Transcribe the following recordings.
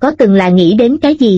có từng là nghĩ đến cái gì?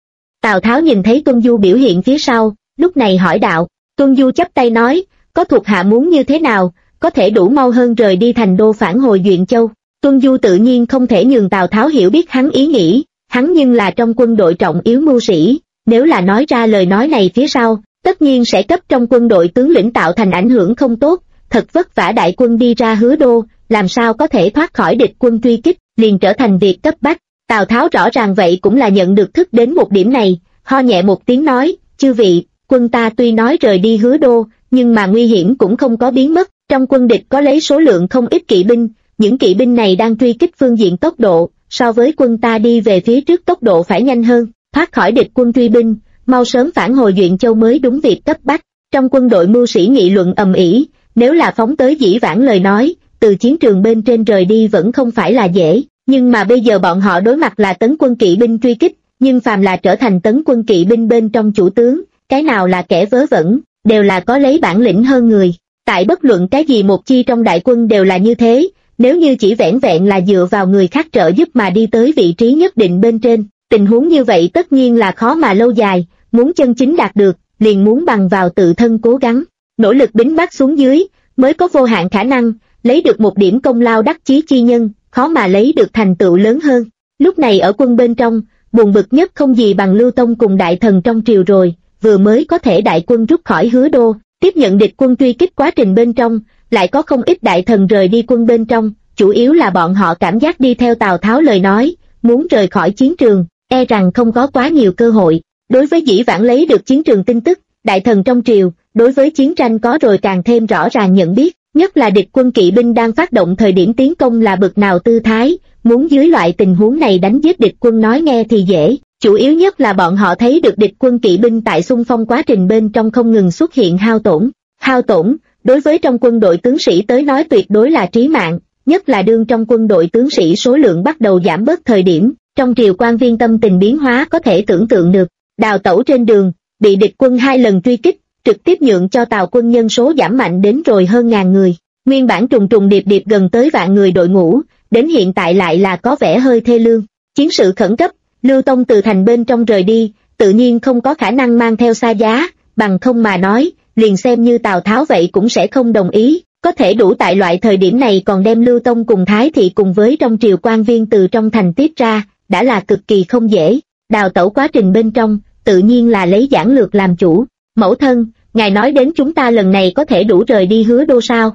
Tào Tháo nhìn thấy Tuân Du biểu hiện phía sau, lúc này hỏi đạo. Tuân Du chắp tay nói, có thuộc hạ muốn như thế nào, có thể đủ mau hơn rời đi thành đô phản hồi Duyện Châu. Tuân Du tự nhiên không thể nhường Tào Tháo hiểu biết hắn ý nghĩ, hắn nhưng là trong quân đội trọng yếu mưu sĩ, nếu là nói ra lời nói này phía sau, tất nhiên sẽ cấp trong quân đội tướng lĩnh tạo thành ảnh hưởng không tốt, thật vất vả đại quân đi ra Hứa Đô, làm sao có thể thoát khỏi địch quân truy kích, liền trở thành việc cấp bách. Tào Tháo rõ ràng vậy cũng là nhận được thức đến một điểm này, ho nhẹ một tiếng nói, chư vị, quân ta tuy nói rời đi Hứa Đô, nhưng mà nguy hiểm cũng không có biến mất, trong quân địch có lấy số lượng không ít kỵ binh, những kỵ binh này đang truy kích phương diện tốc độ, so với quân ta đi về phía trước tốc độ phải nhanh hơn, thoát khỏi địch quân truy binh, mau sớm phản hồi Duyện Châu mới đúng việc cấp bách. Trong quân đội mưu sĩ nghị luận ầm ĩ, nếu là phóng tới dĩ vãng lời nói, từ chiến trường bên trên rời đi vẫn không phải là dễ, nhưng mà bây giờ bọn họ đối mặt là tấn quân kỵ binh truy kích, nhưng phàm là trở thành tấn quân kỵ binh bên trong chủ tướng, cái nào là kẻ vớ vẩn, đều là có lấy bản lĩnh hơn người. Tại bất luận cái gì một chi trong đại quân đều là như thế, nếu như chỉ vẻn vẹn là dựa vào người khác trợ giúp mà đi tới vị trí nhất định bên trên, tình huống như vậy tất nhiên là khó mà lâu dài, muốn chân chính đạt được, liền muốn bằng vào tự thân cố gắng, nỗ lực bính bác xuống dưới, mới có vô hạn khả năng, lấy được một điểm công lao đắc chí chi nhân, khó mà lấy được thành tựu lớn hơn. Lúc này ở quân bên trong, buồn bực nhất không gì bằng Lưu Tông cùng đại thần trong triều rồi, vừa mới có thể đại quân rút khỏi Hứa Đô, tiếp nhận địch quân truy kích quá trình bên trong, lại có không ít đại thần rời đi quân bên trong, chủ yếu là bọn họ cảm giác đi theo Tào Tháo lời nói, muốn rời khỏi chiến trường, e rằng không có quá nhiều cơ hội. Đối với dĩ vãng lấy được chiến trường tin tức, đại thần trong triều, đối với chiến tranh có rồi càng thêm rõ ràng nhận biết, nhất là địch quân kỵ binh đang phát động thời điểm tiến công là bực nào tư thái, muốn dưới loại tình huống này đánh giết địch quân nói nghe thì dễ, chủ yếu nhất là bọn họ thấy được địch quân kỵ binh tại xung phong quá trình bên trong không ngừng xuất hiện hao tổn. Hao tổn, đối với trong quân đội tướng sĩ tới nói tuyệt đối là trí mạng, nhất là đương trong quân đội tướng sĩ số lượng bắt đầu giảm bớt thời điểm, trong triều quan viên tâm tình biến hóa có thể tưởng tượng được. Đào tẩu trên đường, bị địch quân 2 lần truy kích, trực tiếp nhượng cho Tào quân nhân số giảm mạnh đến rồi hơn 1000 người. Nguyên bản trùng trùng điệp điệp gần tới vạn người đội ngũ, đến hiện tại lại là có vẻ hơi thê lương. Chiến sự khẩn cấp, Lưu Tông từ thành bên trong rời đi, tự nhiên không có khả năng mang theo xa giá, bằng không mà nói, liền xem như Tào Tháo vậy cũng sẽ không đồng ý. Có thể đủ tại loại thời điểm này còn đem Lưu Tông cùng Thái Thị cùng với trong triều quan viên từ trong thành tiếp ra, đã là cực kỳ không dễ. Đào tẩu quá trình bên trong, tự nhiên là lấy giản lược làm chủ. Mẫu thân, ngài nói đến chúng ta lần này có thể đủ rời đi Hứa Đô sao?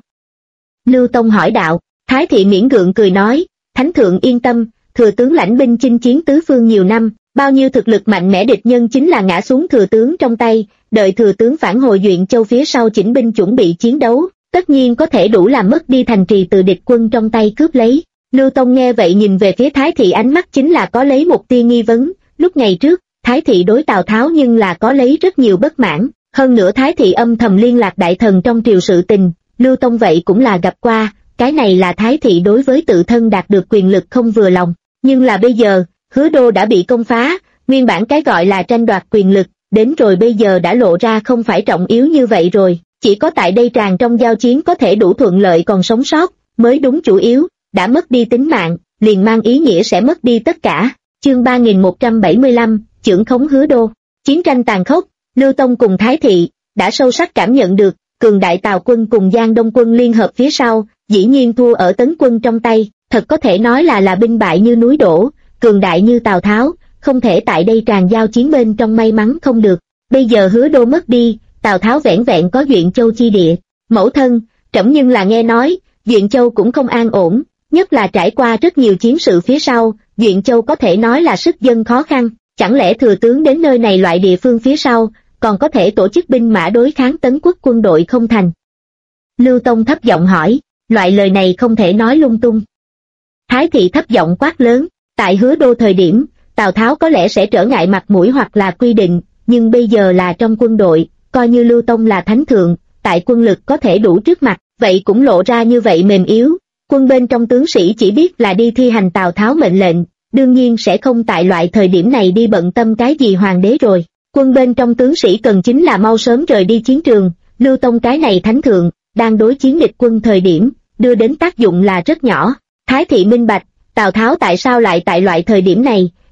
Lưu Tông hỏi đạo. Thái Thị miễn gượng cười nói, Thánh thượng yên tâm, thừa tướng lãnh binh chinh chiến tứ phương nhiều năm, bao nhiêu thực lực mạnh mẽ địch nhân chính là ngã xuống thừa tướng trong tay, đợi thừa tướng phản hồi Duyện Châu phía sau chỉnh binh chuẩn bị chiến đấu, tất nhiên có thể đủ làm mất đi thành trì từ địch quân trong tay cướp lấy. Lưu Tông nghe vậy nhìn về phía Thái Thị ánh mắt chính là có lấy một tia nghi vấn, lúc ngày trước, Thái Thị đối Tào Tháo nhưng là có lấy rất nhiều bất mãn, hơn nữa Thái Thị âm thầm liên lạc đại thần trong triều sự tình, Lưu Tông vậy cũng là gặp qua, cái này là Thái Thị đối với tự thân đạt được quyền lực không vừa lòng, nhưng là bây giờ, Hứa Đô đã bị công phá, nguyên bản cái gọi là tranh đoạt quyền lực, đến rồi bây giờ đã lộ ra không phải trọng yếu như vậy rồi, chỉ có tại đây tràn trong giao chiến có thể đủ thuận lợi còn sống sót, mới đúng chủ yếu, đã mất đi tính mạng, liền mang ý nghĩa sẽ mất đi tất cả. Chương 3175, chưởng khống Hứa Đô. Chiến tranh tàn khốc, Lưu Tông cùng Thái Thị đã sâu sắc cảm nhận được, cường đại Tào quân cùng Giang Đông quân liên hợp phía sau, dĩ nhiên thua ở Tấn quân trong tay, thật có thể nói là binh bại như núi đổ, cường đại như Tào Tháo, không thể tại đây tràn giao chiến bên trong may mắn không được. Bây giờ Hứa Đô mất đi, Tào Tháo vẻn vẹn có Duyện Châu chi địa. Mẫu thân, trẫm nhưng là nghe nói, Duyện Châu cũng không an ổn, nhất là trải qua rất nhiều chiến sự phía sau, Duyện Châu có thể nói là sức dân khó khăn, chẳng lẽ thừa tướng đến nơi này loại địa phương phía sau, còn có thể tổ chức binh mã đối kháng Tấn quốc quân đội không thành? Lưu Tông thấp giọng hỏi, loại lời này không thể nói lung tung. Thái Thị thấp giọng quát lớn, tại Hứa Đô thời điểm, Tào Tháo có lẽ sẽ trở ngại mặt mũi hoặc là quy định, nhưng bây giờ là trong quân đội, coi như Lưu Tông là thánh thượng, tại quân lực có thể đủ trước mặt, vậy cũng lộ ra như vậy mềm yếu. Quân bên trong tướng sĩ chỉ biết là đi thi hành Tào Tháo mệnh lệnh, đương nhiên sẽ không tại loại thời điểm này đi bận tâm cái gì hoàng đế rồi. Quân bên trong tướng sĩ cần chính là mau sớm rời đi chiến trường, Lưu Tông cái này thánh thượng, đang đối chiến địch quân thời điểm, đưa đến tác dụng là rất nhỏ. Thái Thị minh bạch, Tào Tháo tại sao lại tại loại thời điểm này,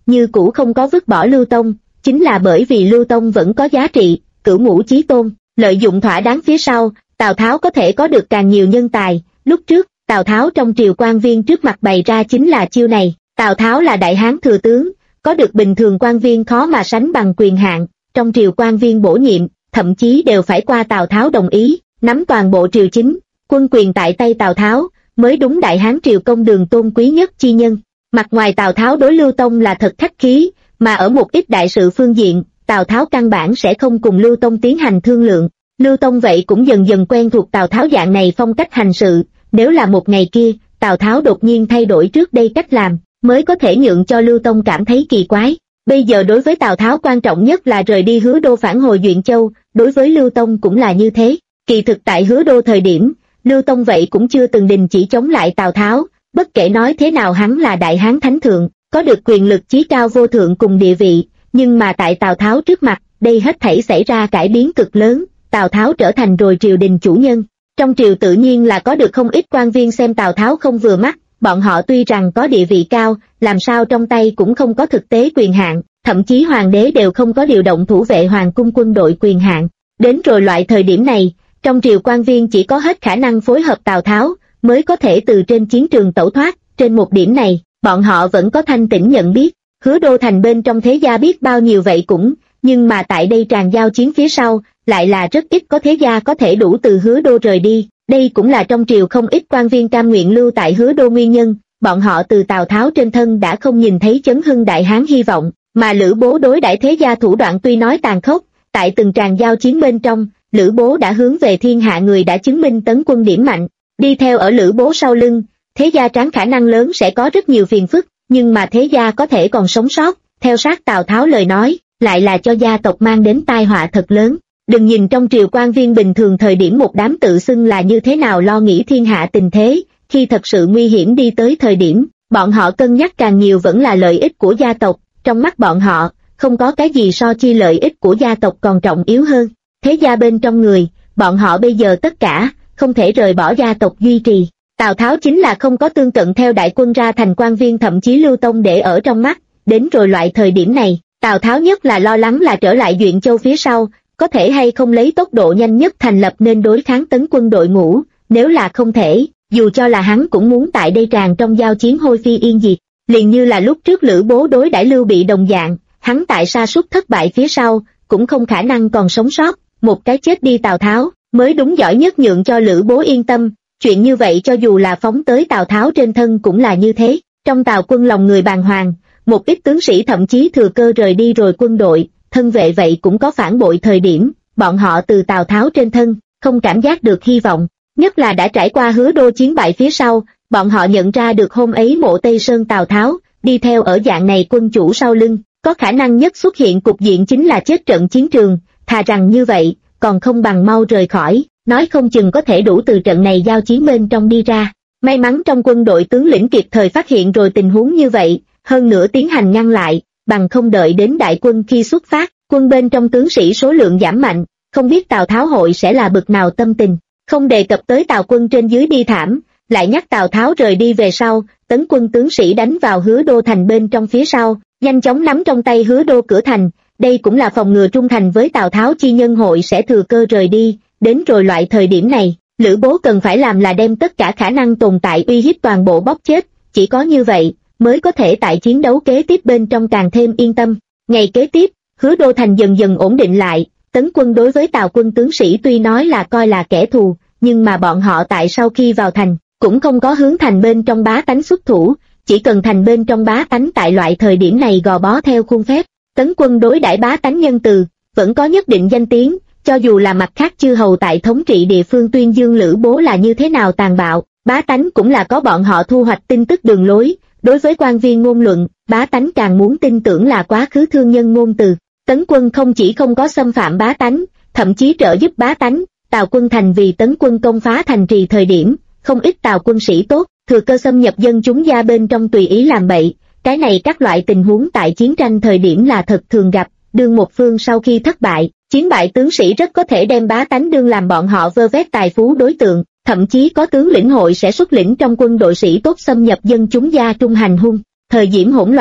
như cũ không có vứt bỏ Lưu Tông, chính là bởi vì Lưu Tông vẫn có giá trị, cửu ngũ chí tôn, lợi dụng thỏa đáng phía sau, Tào Tháo có thể có được càng nhiều nhân tài. Lúc trước, Tào Tháo trong triều quan viên trước mặt bày ra chính là chiêu này. Tào Tháo là đại hán thừa tướng, có được bình thường quan viên khó mà sánh bằng quyền hạn, trong triều quan viên bổ nhiệm, thậm chí đều phải qua Tào Tháo đồng ý, nắm toàn bộ triều chính, quân quyền tại tay Tào Tháo, mới đúng đại hán triều công đường tôn quý nhất chi nhân. Mặt ngoài Tào Tháo đối Lưu Tông là thật khách khí, mà ở một ít đại sự phương diện, Tào Tháo căn bản sẽ không cùng Lưu Tông tiến hành thương lượng. Lưu Tông vậy cũng dần dần quen thuộc Tào Tháo dạng này phong cách hành sự, nếu là một ngày kia, Tào Tháo đột nhiên thay đổi trước đây cách làm, mới có thể nhượng cho Lưu Tông cảm thấy kỳ quái. Bây giờ đối với Tào Tháo quan trọng nhất là rời đi Hứa Đô phản hồi Duyện Châu, đối với Lưu Tông cũng là như thế. Kỳ thực tại Hứa Đô thời điểm, Lưu Tông vậy cũng chưa từng đình chỉ chống lại Tào Tháo, bất kể nói thế nào hắn là đại hán thánh thượng, có được quyền lực chí cao vô thượng cùng địa vị, nhưng mà tại Tào Tháo trước mặt, đây hết thảy xảy ra cải biến cực lớn, Tào Tháo trở thành rồi triều đình chủ nhân. Trong triều tự nhiên là có được không ít quan viên xem Tào Tháo không vừa mắt, bọn họ tuy rằng có địa vị cao, làm sao trong tay cũng không có thực tế quyền hạn, thậm chí hoàng đế đều không có điều động thủ vệ hoàng cung quân đội quyền hạn. Đến rồi loại thời điểm này, trong triều quan viên chỉ có hết khả năng phối hợp Tào Tháo, mới có thể từ trên chiến trường tẩu thoát. Trên một điểm này, bọn họ vẫn có thanh tĩnh nhận biết, Hứa Đô thành bên trong thế gia biết bao nhiêu vậy cũng, nhưng mà tại đây tràn giao chiến phía sau, lại là rất ít có thế gia có thể đủ từ Hứa Đô rời đi. Đây cũng là trong triều không ít quan viên cam nguyện lưu tại Hứa Đô nguyên nhân, bọn họ từ Tào Tháo trên thân đã không nhìn thấy chấn hưng đại hán hy vọng, mà Lữ Bố đối đãi thế gia thủ đoạn tuy nói tàn khốc, tại từng tràn giao chiến bên trong, Lữ Bố đã hướng về thiên hạ người đã chứng minh tấn quân điểm mạnh, đi theo ở Lữ Bố sau lưng, thế gia tráng khả năng lớn sẽ có rất nhiều phiền phức, nhưng mà thế gia có thể còn sống sót, theo sát Tào Tháo lời nói, lại là cho gia tộc mang đến tai họa thật lớn. Đừng nhìn trong triều quan viên bình thường thời điểm một đám tự xưng là như thế nào lo nghĩ thiên hạ tình thế, khi thật sự nguy hiểm đi tới thời điểm, bọn họ cân nhắc càng nhiều vẫn là lợi ích của gia tộc, trong mắt bọn họ, không có cái gì so chi lợi ích của gia tộc còn trọng yếu hơn. Thế gia bên trong người, bọn họ bây giờ tất cả, không thể rời bỏ gia tộc duy trì. Tào Tháo chính là không có tương cận theo đại quân ra thành quan viên thậm chí Lưu Tông để ở trong mắt, đến rồi loại thời điểm này, Tào Tháo nhất là lo lắng là trở lại Duyện Châu phía sau, có thể hay không lấy tốc độ nhanh nhất thành lập nên đối kháng tấn quân đội ngũ, nếu là không thể, dù cho là hắn cũng muốn tại đây tràn trong giao chiến hôi phi yên diệt, liền như là lúc trước Lữ Bố đối đãi Lưu Bị đồng dạng, hắn tại sa sút thất bại phía sau, cũng không khả năng còn sống sót, một cái chết đi Tào Tháo, mới đúng giỏi nhất nhượng cho Lữ Bố yên tâm, chuyện như vậy cho dù là phóng tới Tào Tháo trên thân cũng là như thế, trong Tào quân lòng người bàng hoàng, một ít tướng sĩ thậm chí thừa cơ rời đi rồi quân đội, thân vệ vậy cũng có phản bội thời điểm, bọn họ từ Tào Tháo trên thân, không cảm giác được hy vọng, nhất là đã trải qua Hứa Đô chiến bại phía sau, bọn họ nhận ra được hôm ấy mộ Tây Sơn Tào Tháo, đi theo ở dạng này quân chủ sau lưng, có khả năng nhất xuất hiện cục diện chính là chết trận chiến trường, thà rằng như vậy, còn không bằng mau rời khỏi, nói không chừng có thể đủ từ trận này giao chiến bên trong đi ra. May mắn trong quân đội tướng lĩnh kịp thời phát hiện rồi tình huống như vậy, hơn nữa tiến hành ngăn lại, bằng không đợi đến đại quân khi xuất phát, quân bên trong tướng sĩ số lượng giảm mạnh, không biết Tào Tháo hội sẽ là bực nào tâm tình, không đề cập tới Tào quân trên dưới bi thảm, lại nhắc Tào Tháo rời đi về sau, tấn quân tướng sĩ đánh vào Hứa Đô thành bên trong phía sau, nhanh chóng nắm trong tay Hứa Đô cửa thành, đây cũng là phòng ngừa trung thành với Tào Tháo chi nhân hội sẽ thừa cơ rời đi, đến rồi loại thời điểm này, Lữ Bố cần phải làm là đem tất cả khả năng tồn tại uy hiếp toàn bộ bóp chết, chỉ có như vậy, mới có thể tại chiến đấu kế tiếp bên trong càng thêm yên tâm. Ngày kế tiếp, Hứa Đô thành dần dần ổn định lại, tấn quân đối với Tào quân tướng sĩ tuy nói là coi là kẻ thù, nhưng mà bọn họ tại sau khi vào thành, cũng không có hướng thành bên trong bá tánh xuất thủ, chỉ cần thành bên trong bá tánh tại loại thời điểm này gò bó theo khuôn phép, tấn quân đối đãi bá tánh nhân từ, vẫn có nhất định danh tiếng, cho dù là mặt khác chư hầu tại thống trị địa phương tuyên dương Lữ Bố là như thế nào tàn bạo, bá tánh cũng là có bọn họ thu hoạch tin tức đường lối, đối với quan viên ngôn luận, bá tánh càng muốn tin tưởng là quá khứ thương nhân ngôn từ. Tấn quân không chỉ không có xâm phạm bá tánh, thậm chí trợ giúp bá tánh, Tào quân thành vì tấn quân công phá thành trì thời điểm, không ít Tào quân sĩ tốt, thừa cơ xâm nhập dân chúng gia bên trong tùy ý làm bậy, cái này các loại tình huống tại chiến tranh thời điểm là thật thường gặp, đương một phương sau khi thất bại, chiến bại tướng sĩ rất có thể đem bá tánh đương làm bọn họ vơ vét tài phú đối tượng, thậm chí có tướng lĩnh hội sẽ xuất lĩnh trong quân đội sĩ tốt xâm nhập dân chúng gia trung hành hung. Thời điểm hỗn loạn,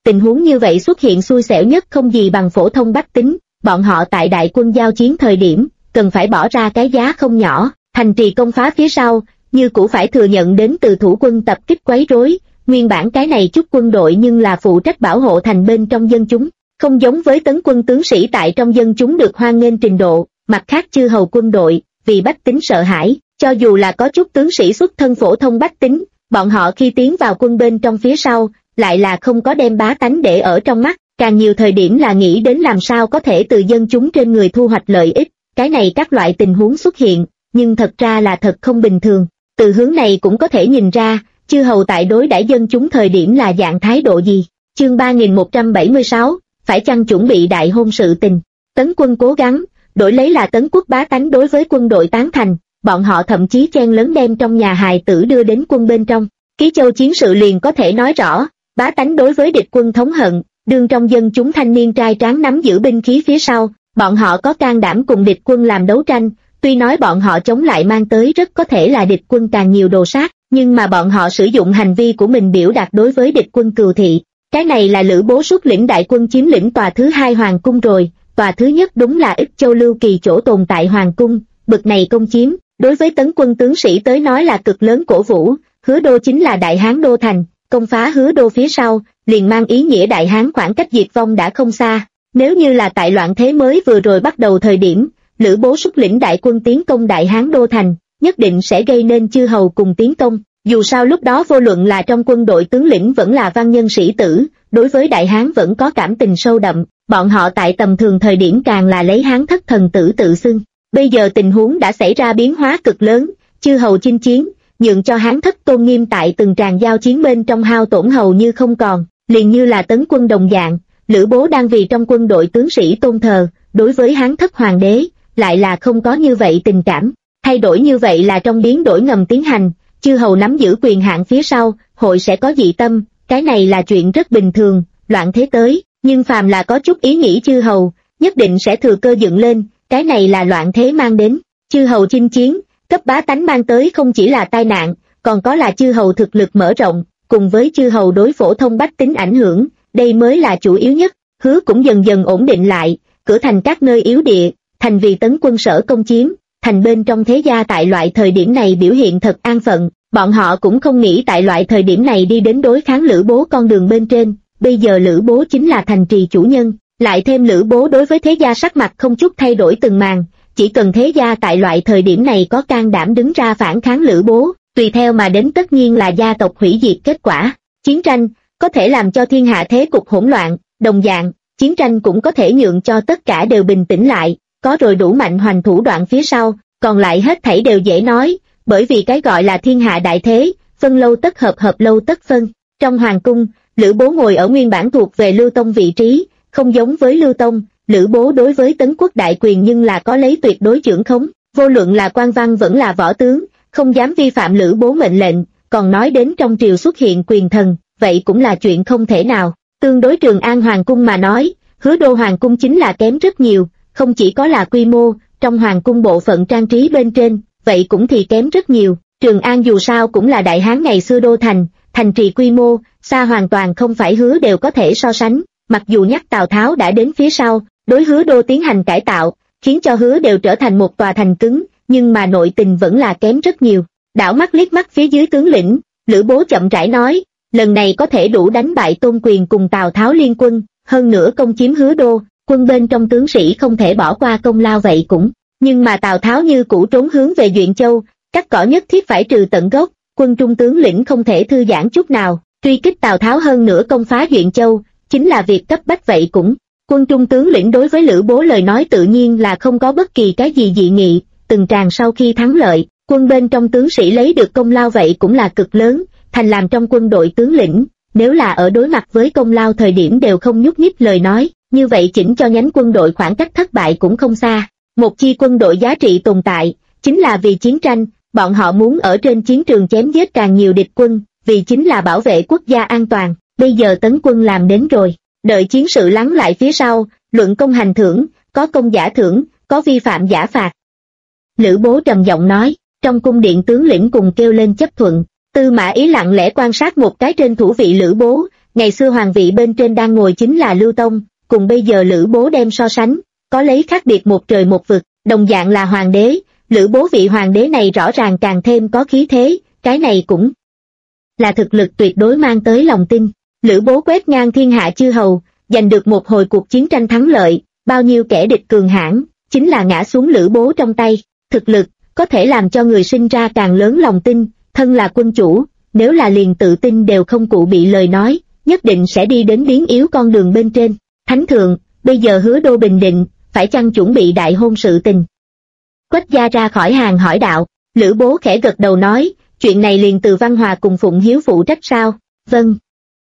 tình huống như vậy xuất hiện xui xẻo nhất không gì bằng phổ thông bách tính, bọn họ tại đại quân giao chiến thời điểm, cần phải bỏ ra cái giá không nhỏ, thành trì công phá phía sau, như cũ phải thừa nhận đến từ thủ quân tập kích quấy rối, nguyên bản cái này chút quân đội nhưng là phụ trách bảo hộ thành bên trong dân chúng, không giống với tấn quân tướng sĩ tại trong dân chúng được hoan nghênh trình độ, mặt khác chư hầu quân đội, vì bách tính sợ hãi, cho dù là có chút tướng sĩ xuất thân phổ thông bách tính, bọn họ khi tiến vào quân bên trong phía sau, lại là không có đem bá tánh để ở trong mắt, càng nhiều thời điểm là nghĩ đến làm sao có thể từ dân chúng trên người thu hoạch lợi ích, cái này các loại tình huống xuất hiện, nhưng thật ra là thật không bình thường. Từ hướng này cũng có thể nhìn ra, chư hầu tại đối đãi dân chúng thời điểm là dạng thái độ gì. Chương 3176, phải chăng chuẩn bị đại hôn sự tình. Tấn quân cố gắng, đổi lấy là Tấn quốc bá tánh đối với quân đội tán thành, bọn họ thậm chí chen lớn đem trong nhà hài tử đưa đến quân bên trong. Ký Châu chiến sự liền có thể nói rõ, bá tánh đối với địch quân thống hận, đương trong dân chúng thanh niên trai tráng nắm giữ binh khí phía sau, bọn họ có can đảm cùng địch quân làm đấu tranh, tuy nói bọn họ chống lại mang tới rất có thể là địch quân càng nhiều đồ sát, nhưng mà bọn họ sử dụng hành vi của mình biểu đạt đối với địch quân cừu thị. Cái này là Lữ Bố xuất lĩnh đại quân chiếm lĩnh tòa thứ hai hoàng cung rồi, tòa thứ nhất đúng là Ích Châu Lưu Kỳ chỗ tồn tại hoàng cung, bực này công chiếm, đối với tấn quân tướng sĩ tới nói là cực lớn cổ vũ, Hứa Đô chính là Đại Hán đô thành, công phá Hứa Đô phía sau, liền mang ý nghĩa Đại Hán khoảng cách diệt vong đã không xa. Nếu như là tại loạn thế mới vừa rồi bắt đầu thời điểm, Lữ Bố xuất lĩnh đại quân tiến công Đại Hán đô thành, nhất định sẽ gây nên chư hầu cùng tiến công. Dù sao lúc đó vô luận là trong quân đội tướng lĩnh vẫn là văn nhân sĩ tử, đối với Đại Hán vẫn có cảm tình sâu đậm, bọn họ tại tầm thường thời điểm càng là lấy Hán thất thần tử tự xưng. Bây giờ tình huống đã xảy ra biến hóa cực lớn, chư hầu chinh chiến, nhượng cho Hán thất tôn nghiêm tại từng tràng giao chiến bên trong hao tổn hầu như không còn, liền như là tấn quân đồng dạng, Lữ Bố đang vì trong quân đội tướng sĩ tôn thờ, đối với Hán thất hoàng đế, lại là không có như vậy tình cảm, thay đổi như vậy là trong biến đổi ngầm tiến hành, chư hầu nắm giữ quyền hạn phía sau, hội sẽ có dị tâm, cái này là chuyện rất bình thường, loạn thế tới, nhưng phàm là có chút ý nghĩ chư hầu, nhất định sẽ thừa cơ dựng lên, cái này là loạn thế mang đến, chư hầu chinh chiến, cấp bá tánh mang tới không chỉ là tai nạn, còn có là chư hầu thực lực mở rộng, cùng với chư hầu đối phổ thông bách tính ảnh hưởng, đây mới là chủ yếu nhất, Hứa cũng dần dần ổn định lại, cửa thành các nơi yếu địa, thành vì tấn quân sở công chiếm, thành bên trong thế gia tại loại thời điểm này biểu hiện thật an phận, bọn họ cũng không nghĩ tại loại thời điểm này đi đến đối kháng Lữ Bố con đường bên trên, bây giờ Lữ Bố chính là thành trì chủ nhân, lại thêm Lữ Bố đối với thế gia sắc mặt không chút thay đổi từng màn, chỉ cần thế gia tại loại thời điểm này có can đảm đứng ra phản kháng Lữ Bố, tùy theo mà đến tất nhiên là gia tộc hủy diệt kết quả. Chiến tranh có thể làm cho thiên hạ thế cục hỗn loạn, đồng dạng, chiến tranh cũng có thể nhượng cho tất cả đều bình tĩnh lại, có rồi đủ mạnh hoành thủ đoạn phía sau, còn lại hết thảy đều dễ nói, bởi vì cái gọi là thiên hạ đại thế, phân lâu tất hợp, hợp lâu tất phân. Trong hoàng cung, Lữ Bố ngồi ở nguyên bản thuộc về Lưu Tông vị trí, không giống với Lưu Tông, Lữ Bố đối với tấn quốc đại quyền nhưng là có lấy tuyệt đối trưởng khống, vô luận là quan văn vẫn là võ tướng, không dám vi phạm Lữ Bố mệnh lệnh, còn nói đến trong triều xuất hiện quyền thần, vậy cũng là chuyện không thể nào. Tương đối Trường An hoàng cung mà nói, Hứa Đô hoàng cung chính là kém rất nhiều, không chỉ có là quy mô, trong hoàng cung bộ phận trang trí bên trên, vậy cũng thì kém rất nhiều. Trường An dù sao cũng là Đại Hán ngày xưa đô thành, thành trì quy mô, xa hoàn toàn không phải Hứa đều có thể so sánh, mặc dù nhắc Tào Tháo đã đến phía sau, đối Hứa Đô tiến hành cải tạo, khiến cho Hứa đều trở thành một tòa thành cứng, nhưng mà nội tình vẫn là kém rất nhiều. Đảo mắt liếc mắt phía dưới tướng lĩnh, Lữ Bố chậm rãi nói, lần này có thể đủ đánh bại Tôn Quyền cùng Tào Tháo liên quân, hơn nữa công chiếm Hứa Đô, quân bên trong tướng sĩ không thể bỏ qua công lao vậy cũng, nhưng mà Tào Tháo như cũ trốn hướng về Duyện Châu, cắt cỏ nhất thiết phải trừ tận gốc, quân trung tướng lĩnh không thể thư giãn chút nào, truy kích Tào Tháo hơn nữa công phá Duyện Châu, chính là việc cấp bách vậy cũng. Quân trung tướng lĩnh đối với Lữ Bố lời nói tự nhiên là không có bất kỳ cái gì dị nghị, từng tràng sau khi thắng lợi, quân bên trong tướng sĩ lấy được công lao vậy cũng là cực lớn, thành làm trong quân đội tướng lĩnh, nếu là ở đối mặt với công lao thời điểm đều không nhúc nhích lời nói, như vậy chỉnh cho nhánh quân đội khoảng cách thất bại cũng không xa. Một chi quân đội giá trị tồn tại, chính là vì chiến tranh, bọn họ muốn ở trên chiến trường chém giết càng nhiều địch quân, vì chính là bảo vệ quốc gia an toàn, bây giờ tấn quân làm đến rồi, đợi chiến sự lắng lại phía sau, luận công hành thưởng, có công giả thưởng, có vi phạm giả phạt. Lữ Bố trầm giọng nói, trong cung điện tướng lĩnh cùng kêu lên chấp thuận, Tư Mã Ý lặng lẽ quan sát một cái trên thủ vị Lữ Bố, ngày xưa hoàng vị bên trên đang ngồi chính là Lưu Tông, cùng bây giờ Lữ Bố đem so sánh, có lấy khác biệt một trời một vực, đồng dạng là hoàng đế, Lữ Bố vị hoàng đế này rõ ràng càng thêm có khí thế, cái này cũng là thực lực tuyệt đối mang tới lòng tin. Lữ Bố quét ngang thiên hạ chư hầu, giành được một hồi cuộc chiến tranh thắng lợi, bao nhiêu kẻ địch cường hãn, chính là ngã xuống Lữ Bố trong tay. Thực lực có thể làm cho người sinh ra càng lớn lòng tin, thân là quân chủ, nếu là liền tự tin đều không cụ bị lời nói, nhất định sẽ đi đến biến yếu con đường bên trên. Thánh thượng, bây giờ Hứa Đô bình định, phải chăng chuẩn bị đại hôn sự tình? Quách gia ra khỏi hàng hỏi đạo. Lữ Bố khẽ gật đầu nói, chuyện này liền từ Văn Hòa cùng Phụng Hiếu phụ trách sao? Vâng.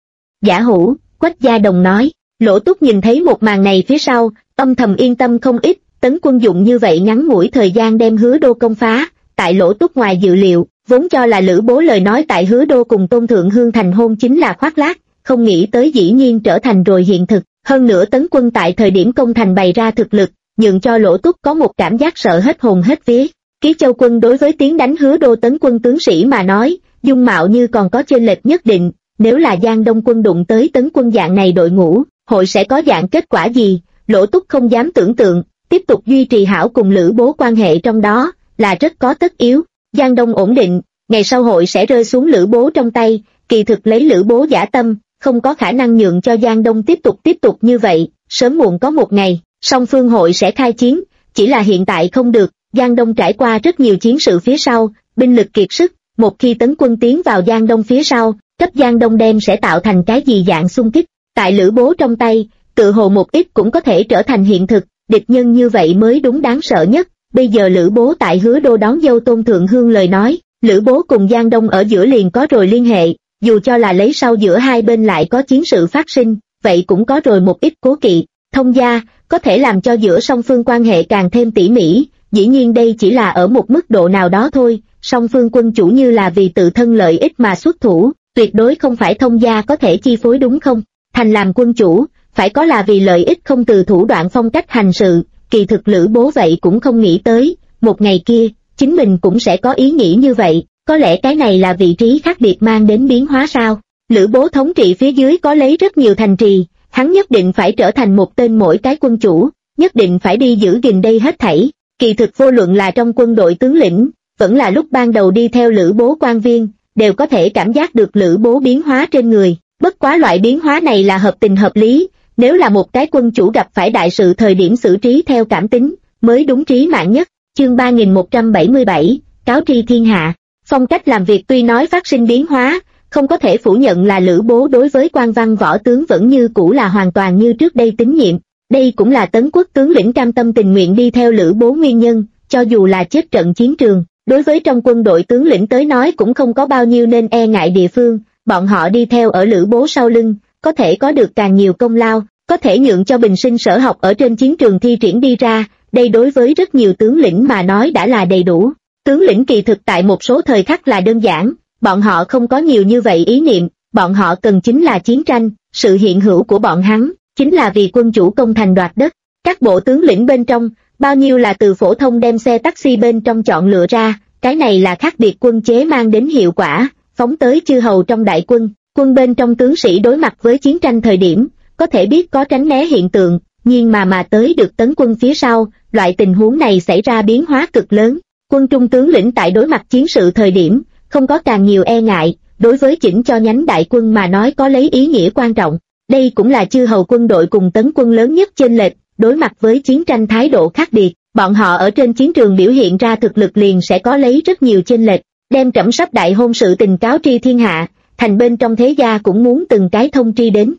Giả hủ, Quách gia đồng nói. Lỗ Túc nhìn thấy một màn này phía sau, âm thầm yên tâm không ít. Tấn Quân dụng như vậy ngắn ngủi thời gian đem Hứa Đô công phá, tại Lỗ Túc ngoài dự liệu, vốn cho là Lữ Bố lời nói tại Hứa Đô cùng Tôn Thượng Hương thành hôn chính là khoác lác, không nghĩ tới dĩ nhiên trở thành rồi hiện thực. Hơn nữa Tấn Quân tại thời điểm công thành bày ra thực lực, nhượng cho Lỗ Túc có một cảm giác sợ hết hồn hết vía. Ký Châu quân đối với tiến đánh Hứa Đô Tấn Quân tướng sĩ mà nói, dung mạo như còn có chênh lệch nhất định, nếu là Giang Đông quân đụng tới Tấn Quân dạng này đội ngũ, hội sẽ có dạng kết quả gì, Lỗ Túc không dám tưởng tượng. Tiếp tục duy trì hảo cùng Lữ Bố quan hệ trong đó, là rất có tất yếu. Giang Đông ổn định, ngày sau hội sẽ rơi xuống Lữ Bố trong tay, kỳ thực lấy Lữ Bố dã tâm, không có khả năng nhượng cho Giang Đông tiếp tục như vậy, sớm muộn có một ngày, song phương hội sẽ khai chiến, chỉ là hiện tại không được. Giang Đông trải qua rất nhiều chiến sự phía sau, binh lực kiệt sức, một khi Tấn Quân tiến vào Giang Đông phía sau, cấp Giang Đông đem sẽ tạo thành cái gì dạng xung kích, tại Lữ Bố trong tay, tự hồ một ít cũng có thể trở thành hiện thực. Địch nhân như vậy mới đúng đáng sợ nhất. Bây giờ Lữ Bố tại Hứa Đô đón dâu Tôn Thượng Hương lời nói, Lữ Bố cùng Giang Đông ở giữa liền có rồi liên hệ, dù cho là lấy sau giữa hai bên lại có chiến sự phát sinh, vậy cũng có rồi một ít cố kỵ. Thông gia có thể làm cho giữa song phương quan hệ càng thêm tỉ mỉ, dĩ nhiên đây chỉ là ở một mức độ nào đó thôi. Song phương quân chủ như là vì tự thân lợi ích mà xuất thủ, tuyệt đối không phải thông gia có thể chi phối, đúng không? Thành làm quân chủ, phải có là vì lợi ích không từ thủ đoạn phong cách hành sự. Kỳ thực Lữ Bố vậy cũng không nghĩ tới, một ngày kia, chính mình cũng sẽ có ý nghĩ như vậy, có lẽ cái này là vị trí khác biệt mang đến biến hóa sao? Lữ Bố thống trị phía dưới có lấy rất nhiều thành trì, hắn nhất định phải trở thành một tên mỗi cái quân chủ, nhất định phải đi giữ gìn đây hết thảy. Kỳ thực vô luận là trong quân đội tướng lĩnh, vẫn là lúc ban đầu đi theo Lữ Bố quan viên, đều có thể cảm giác được Lữ Bố biến hóa trên người, bất quá loại biến hóa này là hợp tình hợp lý. Nếu là một cái quân chủ gặp phải đại sự thời điểm xử trí theo cảm tính, mới đúng trí mạng nhất. Chương 3177, cáo tri thiên hạ. Phong cách làm việc tuy nói phát sinh biến hóa, không có thể phủ nhận là Lữ Bố đối với quan văn võ tướng vẫn như cũ là hoàn toàn như trước đây tín nhiệm. Đây cũng là Tấn Quốc tướng lĩnh cam tâm tình nguyện đi theo Lữ Bố nguyên nhân, cho dù là chết trận chiến trường, đối với trong quân đội tướng lĩnh tới nói cũng không có bao nhiêu nên e ngại địa phương, bọn họ đi theo ở Lữ Bố sau lưng, có thể có được càng nhiều công lao, có thể nhượng cho bình sinh sở học ở trên chiến trường thi triển đi ra, đây đối với rất nhiều tướng lĩnh mà nói đã là đầy đủ. Tướng lĩnh kỳ thực tại một số thời khắc là đơn giản, bọn họ không có nhiều như vậy ý niệm, bọn họ cần chính là chiến tranh, sự hiện hữu của bọn hắn, chính là vì quân chủ công thành đoạt đất. Các bộ tướng lĩnh bên trong, bao nhiêu là từ phổ thông đem xe taxi bên trong chọn lựa ra, cái này là khác biệt quân chế mang đến hiệu quả, phóng tới chư hầu trong đại quân. Quân bên trong tướng sĩ đối mặt với chiến tranh thời điểm, có thể biết có tránh né hiện tượng, nhưng mà tới được Tấn Quân phía sau, loại tình huống này xảy ra biến hóa cực lớn. Quân trung tướng lĩnh tại đối mặt chiến sự thời điểm, không có càng nhiều e ngại, đối với chỉnh cho nhánh đại quân mà nói có lấy ý nghĩa quan trọng. Đây cũng là chư hầu quân đội cùng Tấn Quân lớn nhất chênh lệch, đối mặt với chiến tranh thái độ khác biệt, bọn họ ở trên chiến trường biểu hiện ra thực lực liền sẽ có lấy rất nhiều chênh lệch. Đem trẫm sắp đại hôn sự tình cáo tri thiên hạ, thành bên trong thế gia cũng muốn từng cái thông tri đến.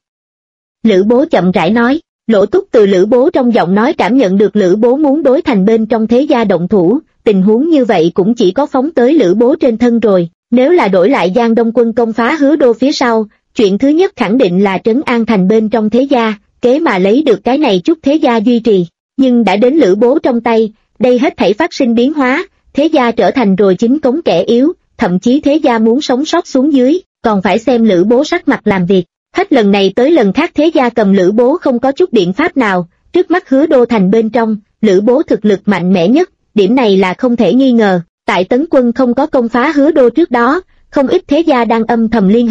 Lữ Bố chậm rãi nói. Lỗ Túc từ Lữ Bố trong giọng nói cảm nhận được Lữ Bố muốn đối thành bên trong thế gia động thủ, tình huống như vậy cũng chỉ có phóng tới Lữ Bố trên thân rồi. Nếu là đổi lại Giang Đông quân công phá Hứa Đô phía sau, chuyện thứ nhất khẳng định là trấn an thành bên trong thế gia, kế mà lấy được cái này chút thế gia duy trì. Nhưng đã đến Lữ Bố trong tay, đây hết thảy phát sinh biến hóa, thế gia trở thành rồi chính cống kẻ yếu, thậm chí thế gia muốn sống sót xuống dưới, còn phải xem Lữ Bố sắc mặt làm việc. Hết lần này tới lần khác thế gia cầm Lữ Bố không có chút biện pháp nào, trước mắt Hứa Đô thành bên trong, Lữ Bố thực lực mạnh mẽ nhất, điểm này là không thể nghi ngờ. Tại Tấn Quân không có công phá Hứa Đô trước đó, không ít thế gia đang âm thầm liên hợp,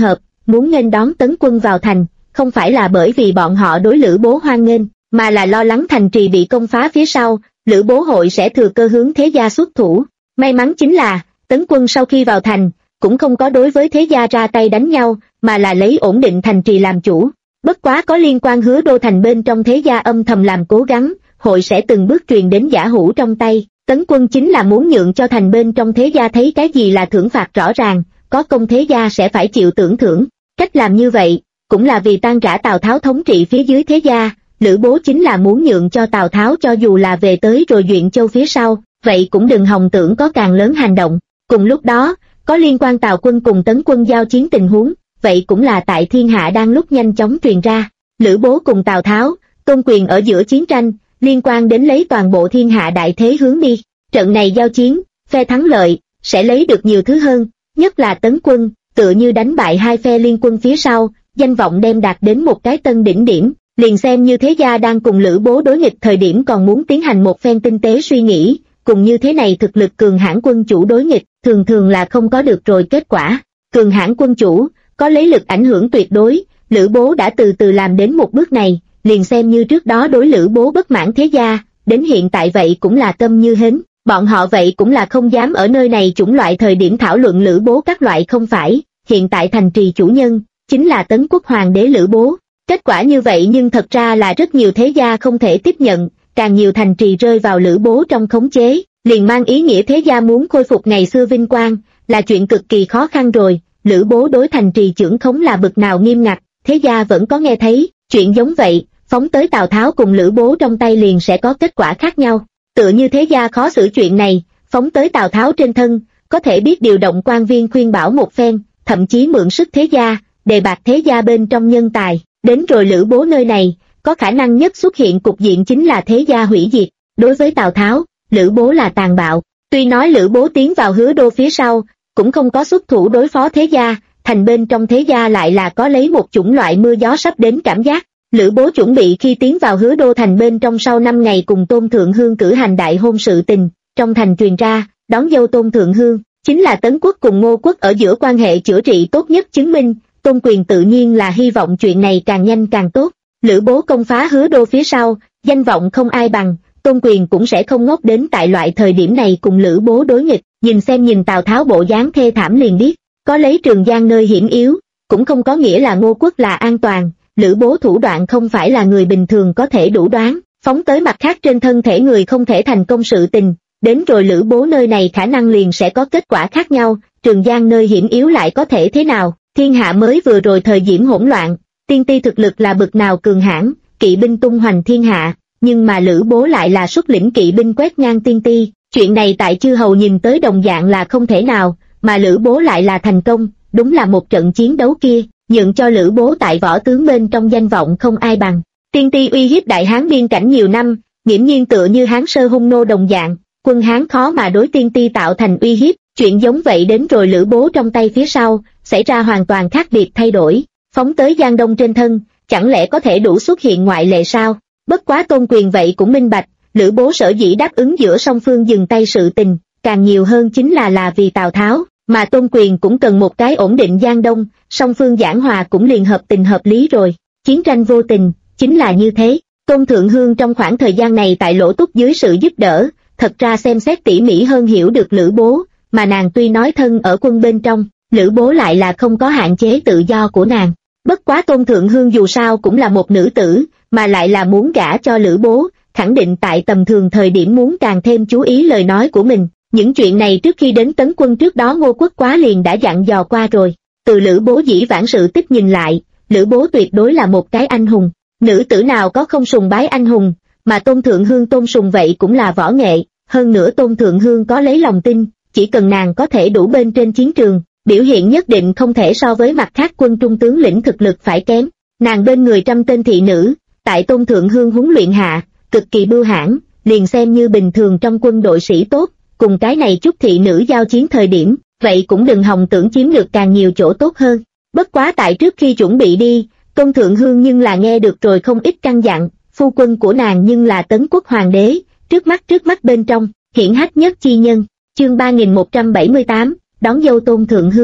muốn nghênh đón Tấn quân vào thành, không phải là bởi vì bọn họ đối Lữ Bố hoan nghênh, mà là lo lắng thành trì bị công phá phía sau, Lữ Bố hội sẽ thừa cơ hướng thế gia xuất thủ. May mắn chính là, Tấn quân sau khi vào thành, cũng không có đối với thế gia ra tay đánh nhau, mà là lấy ổn định thành trì làm chủ. Bất quá có liên quan Hứa Đô thành bên trong thế gia âm thầm làm cố gắng, hội sẽ từng bước truyền đến giả hữu trong tay. Tấn quân chính là muốn nhượng cho thành bên trong thế gia thấy cái gì là thưởng phạt rõ ràng, có công thế gia sẽ phải chịu tưởng thưởng. Cách làm như vậy, cũng là vì tan rã Tào Tháo thống trị phía dưới thế gia. Lữ Bố chính là muốn nhượng cho Tào Tháo cho dù là về tới rồi Duyện Châu phía sau, vậy cũng đừng hòng tưởng có càng lớn hành động. Cùng lúc đó, có liên quan Tào quân cùng Tấn quân giao chiến tình huống, vậy cũng là tại thiên hạ đang lúc nhanh chóng truyền ra. Lữ Bố cùng Tào Tháo, Tôn Quyền ở giữa chiến tranh, liên quan đến lấy toàn bộ thiên hạ đại thế hướng đi. Trận này giao chiến, phe thắng lợi, sẽ lấy được nhiều thứ hơn, nhất là Tấn quân, tựa như đánh bại hai phe liên quân phía sau, danh vọng đem đạt đến một cái tân đỉnh điểm. Liền xem như thế gia đang cùng Lữ Bố đối nghịch thời điểm còn muốn tiến hành một phen tinh tế suy nghĩ, cùng như thế này thực lực cường hãn quân chủ đối nghịch, thường thường là không có được rồi kết quả. Cường hãn quân chủ, có lấy lực ảnh hưởng tuyệt đối, Lữ Bố đã từ từ làm đến một bước này, liền xem như trước đó đối Lữ Bố bất mãn thế gia, đến hiện tại vậy cũng là tâm như hến, bọn họ vậy cũng là không dám ở nơi này chủng loại thời điểm thảo luận Lữ Bố các loại không phải, hiện tại thành trì chủ nhân, chính là Tấn quốc hoàng đế Lữ Bố. Kết quả như vậy nhưng thật ra là rất nhiều thế gia không thể tiếp nhận, càng nhiều thành trì rơi vào Lữ Bố trong khống chế, liền mang ý nghĩa thế gia muốn khôi phục ngày xưa vinh quang, là chuyện cực kỳ khó khăn rồi. Lữ Bố đối thành trì chưởng khống là bực nào nghiêm ngặt, thế gia vẫn có nghe thấy, chuyện giống vậy, phóng tới Tào Tháo cùng Lữ Bố trong tay liền sẽ có kết quả khác nhau. Tựa như thế gia khó xử chuyện này, phóng tới Tào Tháo trên thân, có thể biết điều động quan viên khuyên bảo một phen, thậm chí mượn sức thế gia, đề bạt thế gia bên trong nhân tài. Đến rồi Lữ Bố nơi này, có khả năng nhất xuất hiện cục diện chính là thế gia hủy diệt. Đối với Tào Tháo, Lữ Bố là tàn bạo. Tuy nói Lữ Bố tiến vào Hứa Đô phía sau, cũng không có xuất thủ đối phó thế gia, thành bên trong thế gia lại là có lấy một chủng loại mưa gió sắp đến cảm giác. Lữ Bố chuẩn bị khi tiến vào Hứa Đô thành bên trong sau 5 ngày cùng Tôn Thượng Hương cử hành đại hôn sự tình, trong thành truyền ra, đón dâu Tôn Thượng Hương, chính là Tấn quốc cùng Ngô quốc ở giữa quan hệ chữa trị tốt nhất chứng minh. Tôn Quyền tự nhiên là hy vọng chuyện này càng nhanh càng tốt. Lữ Bố công phá Hứa Đô phía sau, danh vọng không ai bằng, Tôn Quyền cũng sẽ không ngốc đến tại loại thời điểm này cùng Lữ Bố đối nghịch. Nhìn Tào Tháo bộ dáng thê thảm liền biết, có lấy Trường Giang nơi hiểm yếu, cũng không có nghĩa là Ngô quốc là an toàn. Lữ Bố thủ đoạn không phải là người bình thường có thể đủ đoán, phóng tới mặt khác trên thân thể người không thể thành công sự tình, đến rồi Lữ Bố nơi này khả năng liền sẽ có kết quả khác nhau. Trường Giang nơi hiểm yếu lại có thể thế nào? Thiên hạ mới vừa rồi thời diễm hỗn loạn, tiên ti thực lực là bực nào cường hãn, kỵ binh tung hoành thiên hạ, nhưng mà Lữ Bố lại là xuất lĩnh kỵ binh quét ngang tiên ti, chuyện này tại chư hầu nhìn tới đồng dạng là không thể nào, mà Lữ Bố lại là thành công, đúng là một trận chiến đấu kia, nhượng cho Lữ Bố tại võ tướng bên trong danh vọng không ai bằng. Tiên ti uy hiếp Đại Hán biên cảnh nhiều năm, nghiễm nhiên tựa như Hán sơ hung nô đồng dạng, quân Hán khó mà đối tiên ti tạo thành uy hiếp, chuyện giống vậy đến rồi Lữ Bố trong tay phía sau, xảy ra hoàn toàn khác biệt thay đổi, phóng tới Giang Đông trên thân, chẳng lẽ có thể đủ xuất hiện ngoại lệ sao? Bất quá Tôn Quyền vậy cũng minh bạch, Lữ Bố sở dĩ đáp ứng giữa song phương dừng tay sự tình, càng nhiều hơn chính là vì Tào Tháo, mà Tôn Quyền cũng cần một cái ổn định Giang Đông, song phương giảng hòa cũng liền hợp tình hợp lý rồi. Chiến tranh vô tình, chính là như thế. Tôn Thượng Hương trong khoảng thời gian này tại Lỗ Túc dưới sự giúp đỡ, thật ra xem xét tỉ mỉ hơn hiểu được Lữ Bố, mà nàng tuy nói thân ở quân bên trong, Lữ Bố lại là không có hạn chế tự do của nàng. Bất quá Tôn Thượng Hương dù sao cũng là một nữ tử, mà lại là muốn gả cho Lữ Bố, khẳng định tại tầm thường thời điểm muốn càng thêm chú ý lời nói của mình. Những chuyện này trước khi đến tấn quân trước đó Ngô Quốc Quá liền đã dặn dò qua rồi. Từ Lữ Bố dĩ vãng sự tích nhìn lại, Lữ Bố tuyệt đối là một cái anh hùng. Nữ tử nào có không sùng bái anh hùng, mà Tôn Thượng Hương tôn sùng vậy cũng là võ nghệ. Hơn nữa Tôn Thượng Hương có lấy lòng tin, chỉ cần nàng có thể đủ bên trên chiến trường, biểu hiện nhất định không thể so với mặt khác quân trung tướng lĩnh thực lực phải kém. Nàng bên người 100 tên thị nữ, tại Tôn Thượng Hương huấn luyện hạ, cực kỳ bưu hãn, liền xem như bình thường trong quân đội sĩ tốt, cùng cái này chút thị nữ giao chiến thời điểm, vậy cũng đừng hòng tưởng chiếm được càng nhiều chỗ tốt hơn. Bất quá tại trước khi chuẩn bị đi, Tôn Thượng Hương nhưng là nghe được rồi không ít căn dặn, phu quân của nàng nhưng là Tấn quốc hoàng đế, trước mắt bên trong, hiển hách nhất chi nhân. Chương 3178, đón dâu Tôn Thượng Hương.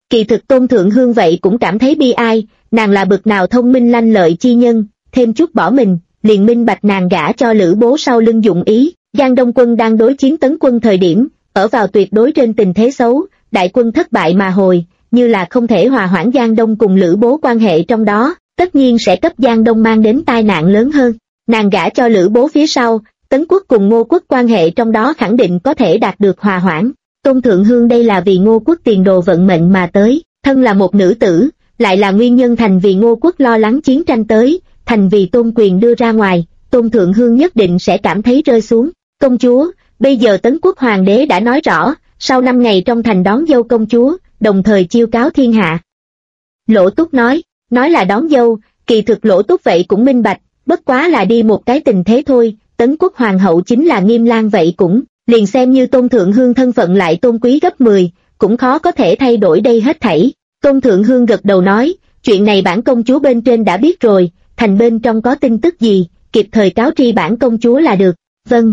Kỳ thực Tôn Thượng Hương vậy cũng cảm thấy bi ai, nàng là bực nào thông minh lanh lợi chi nhân, thêm chút bỏ mình, liền minh bạch nàng gả cho Lữ Bố sau lưng dụng ý. Giang Đông quân đang đối chiến Tấn quân thời điểm, ở vào tuyệt đối trên tình thế xấu, đại quân thất bại mà hồi, như là không thể hòa hoãn Giang Đông cùng Lữ Bố quan hệ trong đó, tất nhiên sẽ cấp Giang Đông mang đến tai nạn lớn hơn. Nàng gả cho Lữ Bố phía sau, Tấn quốc cùng Ngô quốc quan hệ trong đó khẳng định có thể đạt được hòa hoãn. Tôn Thượng Hương đây là vì Ngô quốc tiền đồ vận mệnh mà tới, thân là một nữ tử, lại là nguyên nhân thành vì Ngô quốc lo lắng chiến tranh tới, thành vì tôn quyền đưa ra ngoài, Tôn Thượng Hương nhất định sẽ cảm thấy rơi xuống. Công chúa, bây giờ Tấn quốc hoàng đế đã nói rõ, sau 5 ngày trong thành đón dâu công chúa, đồng thời chiêu cáo thiên hạ. Lỗ Túc nói là đón dâu, kỳ thực Lỗ Túc vậy cũng minh bạch, bất quá là đi một cái tình thế thôi, Tấn quốc hoàng hậu chính là Nghiêm Lang vậy cũng, liền xem như Tôn Thượng Hương thân phận lại tôn quý gấp 10, cũng khó có thể thay đổi đây hết thảy. Tôn Thượng Hương gật đầu nói, chuyện này bản công chúa bên trên đã biết rồi, thành bên trong có tin tức gì, kịp thời cáo tri bản công chúa là được. Vâng.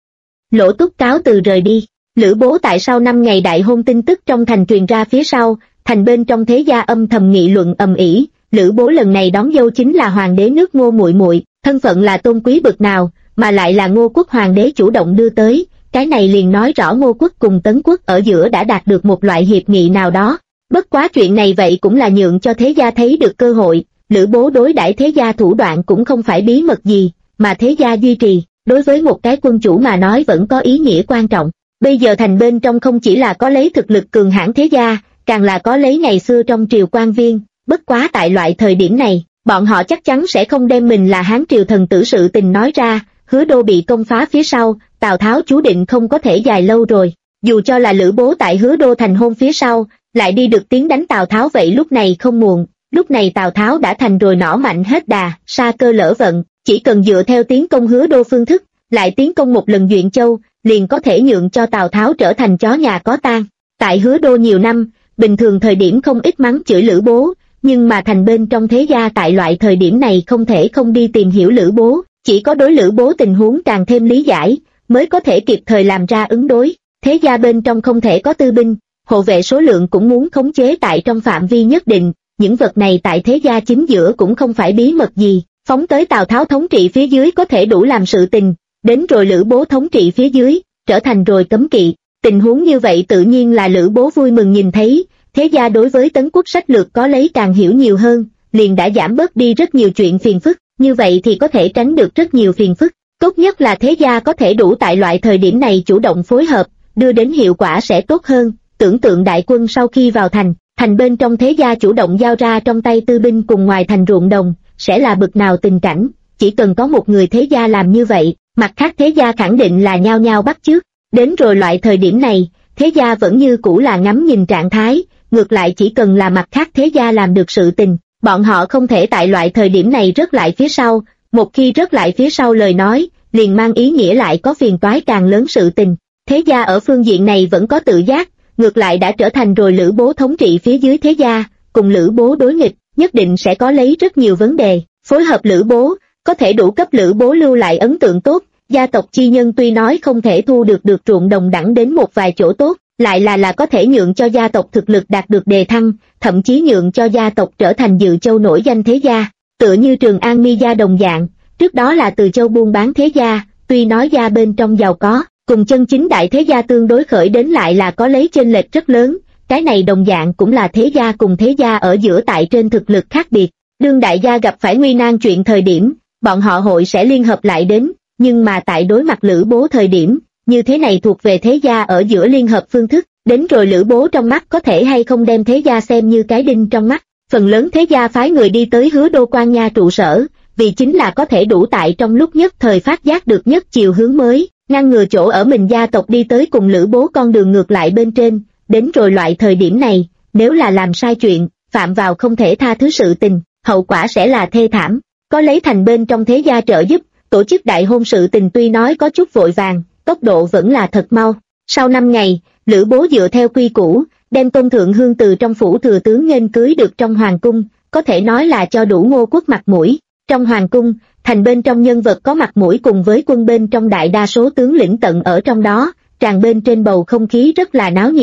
Lỗ Túc cáo từ rời đi. Lữ Bố tại sau 5 ngày đại hôn tin tức trong thành truyền ra phía sau, thành bên trong thế gia âm thầm nghị luận ầm ĩ. Lữ Bố lần này đón dâu chính là hoàng đế nước Ngô muội muội, thân phận là tôn quý bực nào, mà lại là Ngô quốc hoàng đế chủ động đưa tới, cái này liền nói rõ Ngô quốc cùng Tấn quốc ở giữa đã đạt được một loại hiệp nghị nào đó. Bất quá chuyện này vậy cũng là nhượng cho thế gia thấy được cơ hội, Lữ Bố đối đãi thế gia thủ đoạn cũng không phải bí mật gì, mà thế gia duy trì, đối với một cái quân chủ mà nói vẫn có ý nghĩa quan trọng. Bây giờ thành bên trong không chỉ là có lấy thực lực cường hãn thế gia, càng là có lấy ngày xưa trong triều quan viên, bất quá tại loại thời điểm này, bọn họ chắc chắn sẽ không đem mình là Hán triều thần tử sự tình nói ra. Hứa Đô bị công phá phía sau, Tào Tháo chú định không có thể dài lâu rồi, dù cho là Lữ Bố tại Hứa Đô thành hôn phía sau, lại đi được tiến đánh Tào Tháo vậy lúc này không muộn, lúc này Tào Tháo đã thành rồi nỏ mạnh hết đà, sa cơ lỡ vận, chỉ cần dựa theo tiến công Hứa Đô phương thức, lại tiến công một lần Duyện Châu, liền có thể nhượng cho Tào Tháo trở thành chó nhà có tang. Tại Hứa Đô nhiều năm, bình thường thời điểm không ít mắng chửi Lữ Bố, nhưng mà thành bên trong thế gia tại loại thời điểm này không thể không đi tìm hiểu Lữ Bố, chỉ có đối Lữ Bố tình huống càng thêm lý giải, mới có thể kịp thời làm ra ứng đối. Thế gia bên trong không thể có tư binh, hộ vệ số lượng cũng muốn khống chế tại trong phạm vi nhất định, những vật này tại thế gia chính giữa cũng không phải bí mật gì, phóng tới Tào Tháo thống trị phía dưới có thể đủ làm sự tình, đến rồi Lữ Bố thống trị phía dưới, trở thành rồi cấm kỵ. Tình huống như vậy tự nhiên là Lữ Bố vui mừng nhìn thấy, thế gia đối với Tấn quốc sách lược có lấy càng hiểu nhiều hơn, liền đã giảm bớt đi rất nhiều chuyện phiền phức, như vậy thì có thể tránh được rất nhiều phiền phức. Tốt nhất là thế gia có thể đủ tại loại thời điểm này chủ động phối hợp, đưa đến hiệu quả sẽ tốt hơn. Tưởng tượng đại quân sau khi vào thành bên trong thế gia chủ động giao ra trong tay tư binh cùng ngoài thành ruộng đồng, sẽ là bực nào tình cảnh, chỉ cần có một người thế gia làm như vậy, mặt khác thế gia khẳng định là nhao nhao bắt chước. Đến rồi loại thời điểm này, thế gia vẫn như cũ là ngắm nhìn trạng thái, ngược lại chỉ cần là mặt khác thế gia làm được sự tình, bọn họ không thể tại loại thời điểm này rớt lại phía sau, một khi rớt lại phía sau lời nói, liền mang ý nghĩa lại có phiền toái càng lớn sự tình. Thế gia ở phương diện này vẫn có tự giác, ngược lại đã trở thành rồi Lữ Bố thống trị phía dưới thế gia, cùng Lữ Bố đối nghịch, nhất định sẽ có lấy rất nhiều vấn đề, phối hợp Lữ Bố, có thể đủ cấp Lữ Bố lưu lại ấn tượng tốt. Gia tộc chi nhân tuy nói không thể thu được ruộng đồng đẳng đến một vài chỗ tốt, lại là có thể nhượng cho gia tộc thực lực đạt được đề thăng, thậm chí nhượng cho gia tộc trở thành Dự Châu nổi danh thế gia, tựa như Trường An Mi gia đồng dạng, trước đó là Từ Châu buôn bán thế gia, tuy nói gia bên trong giàu có, cùng chân chính đại thế gia tương đối khởi đến lại là có lấy chênh lệch rất lớn, cái này đồng dạng cũng là thế gia cùng thế gia ở giữa tại trên thực lực khác biệt. Đương đại gia gặp phải nguy nan chuyện thời điểm, bọn họ hội sẽ liên hợp lại đến. Nhưng mà tại đối mặt Lữ Bố thời điểm, như thế này thuộc về thế gia ở giữa liên hợp phương thức, đến rồi Lữ Bố trong mắt có thể hay không đem thế gia xem như cái đinh trong mắt. Phần lớn thế gia phái người đi tới Hứa Đô Quan Nha trụ sở, vì chính là có thể đủ tại trong lúc nhất thời phát giác được nhất chiều hướng mới, ngăn ngừa chỗ ở mình gia tộc đi tới cùng Lữ Bố con đường ngược lại bên trên. Đến rồi loại thời điểm này, nếu là làm sai chuyện, phạm vào không thể tha thứ sự tình, hậu quả sẽ là thê thảm. Có lấy thành bên trong thế gia trợ giúp, tổ chức đại hôn sự tình tuy nói có chút vội vàng, tốc độ vẫn là thật mau. Sau 5 ngày, Lữ Bố dựa theo quy củ, đem Tôn Thượng Hương từ trong phủ thừa tướng nghênh cưới được trong hoàng cung, có thể nói là cho đủ Ngô quốc mặt mũi. Trong hoàng cung, thành bên trong nhân vật có mặt mũi cùng với quân bên trong đại đa số tướng lĩnh tận ở trong đó, tràn bên trên bầu không khí rất là náo nhiệt.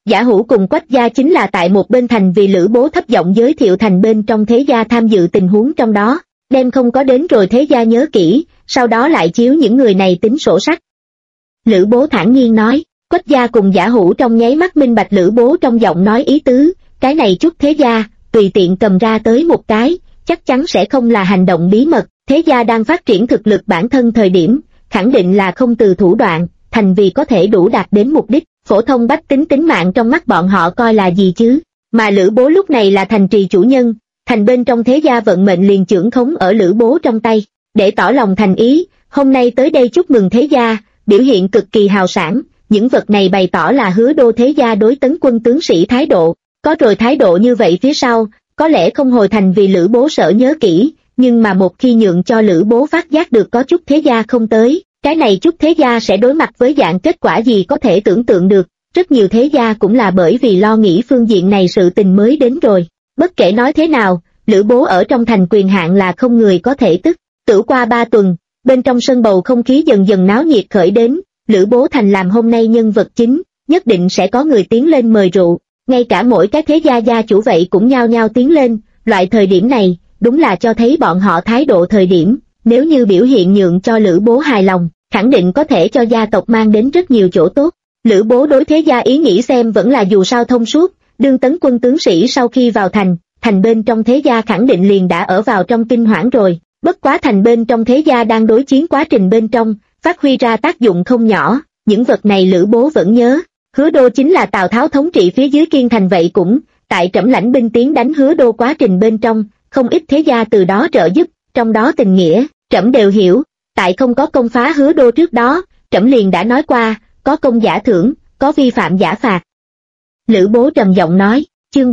Giả Hữu cùng Quách gia chính là tại một bên thành vì Lữ Bố thấp giọng giới thiệu thành bên trong thế gia tham dự tình huống trong đó, đem không có đến rồi thế gia nhớ kỹ, sau đó lại chiếu những người này tính sổ sách. Lữ Bố thản nhiên nói, Quách gia cùng Giả Hữu trong nháy mắt minh bạch Lữ Bố trong giọng nói ý tứ, cái này chút thế gia, tùy tiện cầm ra tới một cái, chắc chắn sẽ không là hành động bí mật, thế gia đang phát triển thực lực bản thân thời điểm, khẳng định là không từ thủ đoạn, thành vì có thể đủ đạt đến mục đích, phổ thông bách tính tính mạng trong mắt bọn họ coi là gì chứ, mà Lữ Bố lúc này là thành trì chủ nhân, thành bên trong thế gia vận mệnh liền chưởng khống ở Lữ Bố trong tay, để tỏ lòng thành ý, hôm nay tới đây chúc mừng thế gia, biểu hiện cực kỳ hào sảng, những vật này bày tỏ là Hứa Đô thế gia đối Tấn Quân tướng sĩ thái độ, có rồi thái độ như vậy phía sau, có lẽ không hồi thành vì Lữ Bố sợ nhớ kỹ, nhưng mà một khi nhượng cho Lữ Bố phát giác được có chút thế gia không tới, cái này chút thế gia sẽ đối mặt với dạng kết quả gì có thể tưởng tượng được, rất nhiều thế gia cũng là bởi vì lo nghĩ phương diện này sự tình mới đến rồi. Bất kể nói thế nào, Lữ Bố ở trong thành quyền hạn là không người có thể tức. Tử qua 3 tuần, bên trong sân bầu không khí dần dần náo nhiệt khởi đến, Lữ Bố thành làm hôm nay nhân vật chính, nhất định sẽ có người tiến lên mời rượu, ngay cả mỗi cái thế gia gia chủ vậy cũng nhao nhao tiến lên, loại thời điểm này, đúng là cho thấy bọn họ thái độ thời điểm, nếu như biểu hiện nhượng cho Lữ Bố hài lòng, khẳng định có thể cho gia tộc mang đến rất nhiều chỗ tốt. Lữ Bố đối thế gia ý nghĩ xem vẫn là dù sao thông suốt, đương Tấn Quân tướng sĩ sau khi vào thành bên trong thế gia khẳng định liền đã ở vào trong kinh hoảng rồi, bất quá thành bên trong thế gia đang đối chiến quá trình bên trong, phát huy ra tác dụng không nhỏ, những vật này Lữ Bố vẫn nhớ. Hứa Đô chính là Tào Tháo thống trị phía dưới Kiên Thành vậy cũng, tại trẫm lãnh binh tiến đánh Hứa Đô quá trình bên trong, không ít thế gia từ đó trợ giúp, trong đó tình nghĩa, trẫm đều hiểu, tại không có công phá Hứa Đô trước đó, trẫm liền đã nói qua, có công giả thưởng, có vi phạm giả phạt. Lữ Bố trầm giọng nói, chương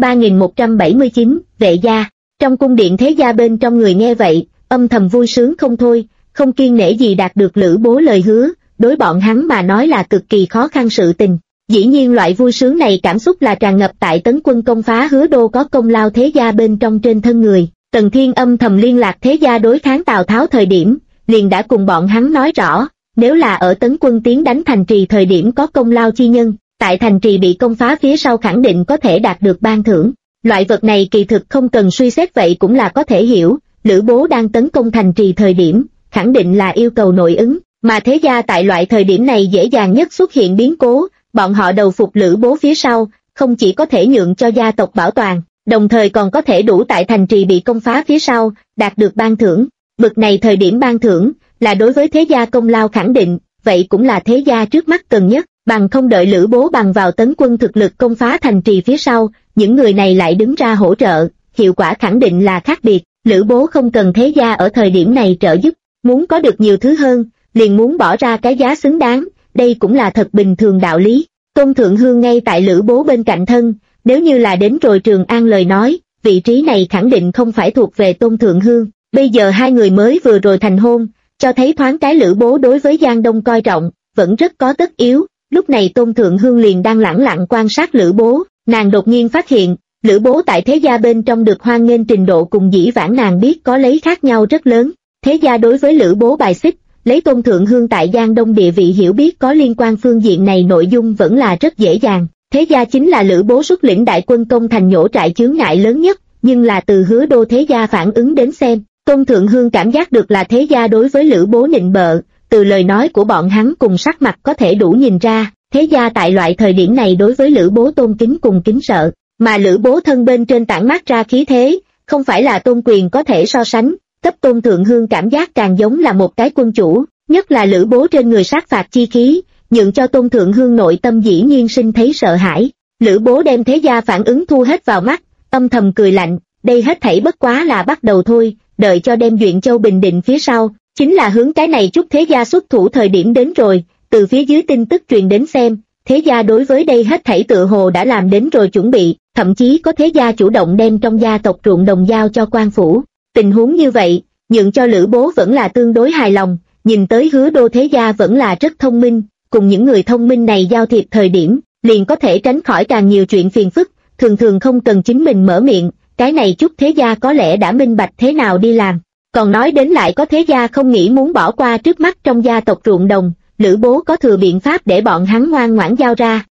3179, vệ gia, trong cung điện thế gia bên trong người nghe vậy, âm thầm vui sướng không thôi, không kiêng nể gì đạt được Lữ Bố lời hứa, đối bọn hắn mà nói là cực kỳ khó khăn sự tình. Dĩ nhiên loại vui sướng này cảm xúc là tràn ngập tại Tấn Quân công phá Hứa Đô có công lao thế gia bên trong trên thân người. Tần Thiên âm thầm liên lạc thế gia đối kháng Tào Tháo thời điểm, liền đã cùng bọn hắn nói rõ, nếu là ở Tấn Quân tiến đánh thành trì thời điểm có công lao chi nhân, tại thành trì bị công phá phía sau khẳng định có thể đạt được ban thưởng. Loại vật này kỳ thực không cần suy xét vậy cũng là có thể hiểu, Lữ Bố đang tấn công thành trì thời điểm, khẳng định là yêu cầu nội ứng, mà thế gia tại loại thời điểm này dễ dàng nhất xuất hiện biến cố, bọn họ đầu phục Lữ Bố phía sau, không chỉ có thể nhượng cho gia tộc bảo toàn, đồng thời còn có thể đủ tại thành trì bị công phá phía sau, đạt được ban thưởng. Bực này thời điểm ban thưởng, là đối với thế gia công lao khẳng định, vậy cũng là thế gia trước mắt cần nhất, bằng không đợi Lữ Bố bằng vào Tấn Quân thực lực công phá thành trì phía sau, những người này lại đứng ra hỗ trợ, hiệu quả khẳng định là khác biệt. Lữ Bố không cần thế gia ở thời điểm này trợ giúp, muốn có được nhiều thứ hơn, liền muốn bỏ ra cái giá xứng đáng, đây cũng là thật bình thường đạo lý. Tôn Thượng Hương ngay tại Lữ Bố bên cạnh thân, nếu như là đến rồi Trường An lời nói, vị trí này khẳng định không phải thuộc về Tôn Thượng Hương, bây giờ hai người mới vừa rồi thành hôn, cho thấy thoáng cái Lữ Bố đối với Giang Đông coi trọng, vẫn rất có tất yếu. Lúc này Tôn Thượng Hương liền đang lẳng lặng quan sát Lữ Bố, nàng đột nhiên phát hiện, Lữ Bố tại thế gia bên trong được hoan nghênh trình độ cùng dĩ vãng nàng biết có lấy khác nhau rất lớn. Thế gia đối với Lữ Bố bài xích, lấy Tôn Thượng Hương tại Giang Đông địa vị hiểu biết có liên quan phương diện này nội dung vẫn là rất dễ dàng. Thế gia chính là Lữ Bố xuất lĩnh đại quân công thành nhổ trại chướng ngại lớn nhất, nhưng là từ Hứa Đô thế gia phản ứng đến xem, Tôn Thượng Hương cảm giác được là thế gia đối với Lữ Bố nịnh bợ, từ lời nói của bọn hắn cùng sắc mặt có thể đủ nhìn ra, thế gia tại loại thời điểm này đối với Lữ Bố tôn kính cùng kính sợ, mà Lữ Bố thân bên trên tản mát ra khí thế, không phải là tôn quyền có thể so sánh, cấp Tôn Thượng Hương cảm giác càng giống là một cái quân chủ, nhất là Lữ Bố trên người sát phạt chi khí, nhượng cho Tôn Thượng Hương nội tâm dĩ nhiên sinh thấy sợ hãi. Lữ Bố đem thế gia phản ứng thu hết vào mắt, âm thầm cười lạnh, đây hết thảy bất quá là bắt đầu thôi, đợi cho đem Duyện Châu bình định phía sau, chính là hướng cái này chút thế gia xuất thủ thời điểm đến rồi. Từ phía dưới tin tức truyền đến xem, thế gia đối với đây hết thảy tựa hồ đã làm đến rồi chuẩn bị, thậm chí có thế gia chủ động đem trong gia tộc ruộng đồng giao cho quan phủ. Tình huống như vậy, nhượng cho Lữ Bố vẫn là tương đối hài lòng, nhìn tới Hứa Đô thế gia vẫn là rất thông minh, cùng những người thông minh này giao thiệp thời điểm, liền có thể tránh khỏi càng nhiều chuyện phiền phức, thường thường không cần chính mình mở miệng, cái này chút thế gia có lẽ đã minh bạch thế nào đi làm. Còn nói đến lại có thế gia không nghĩ muốn bỏ qua trước mắt trong gia tộc ruộng đồng, Lữ Bố có thừa biện pháp để bọn hắn ngoan ngoãn giao ra,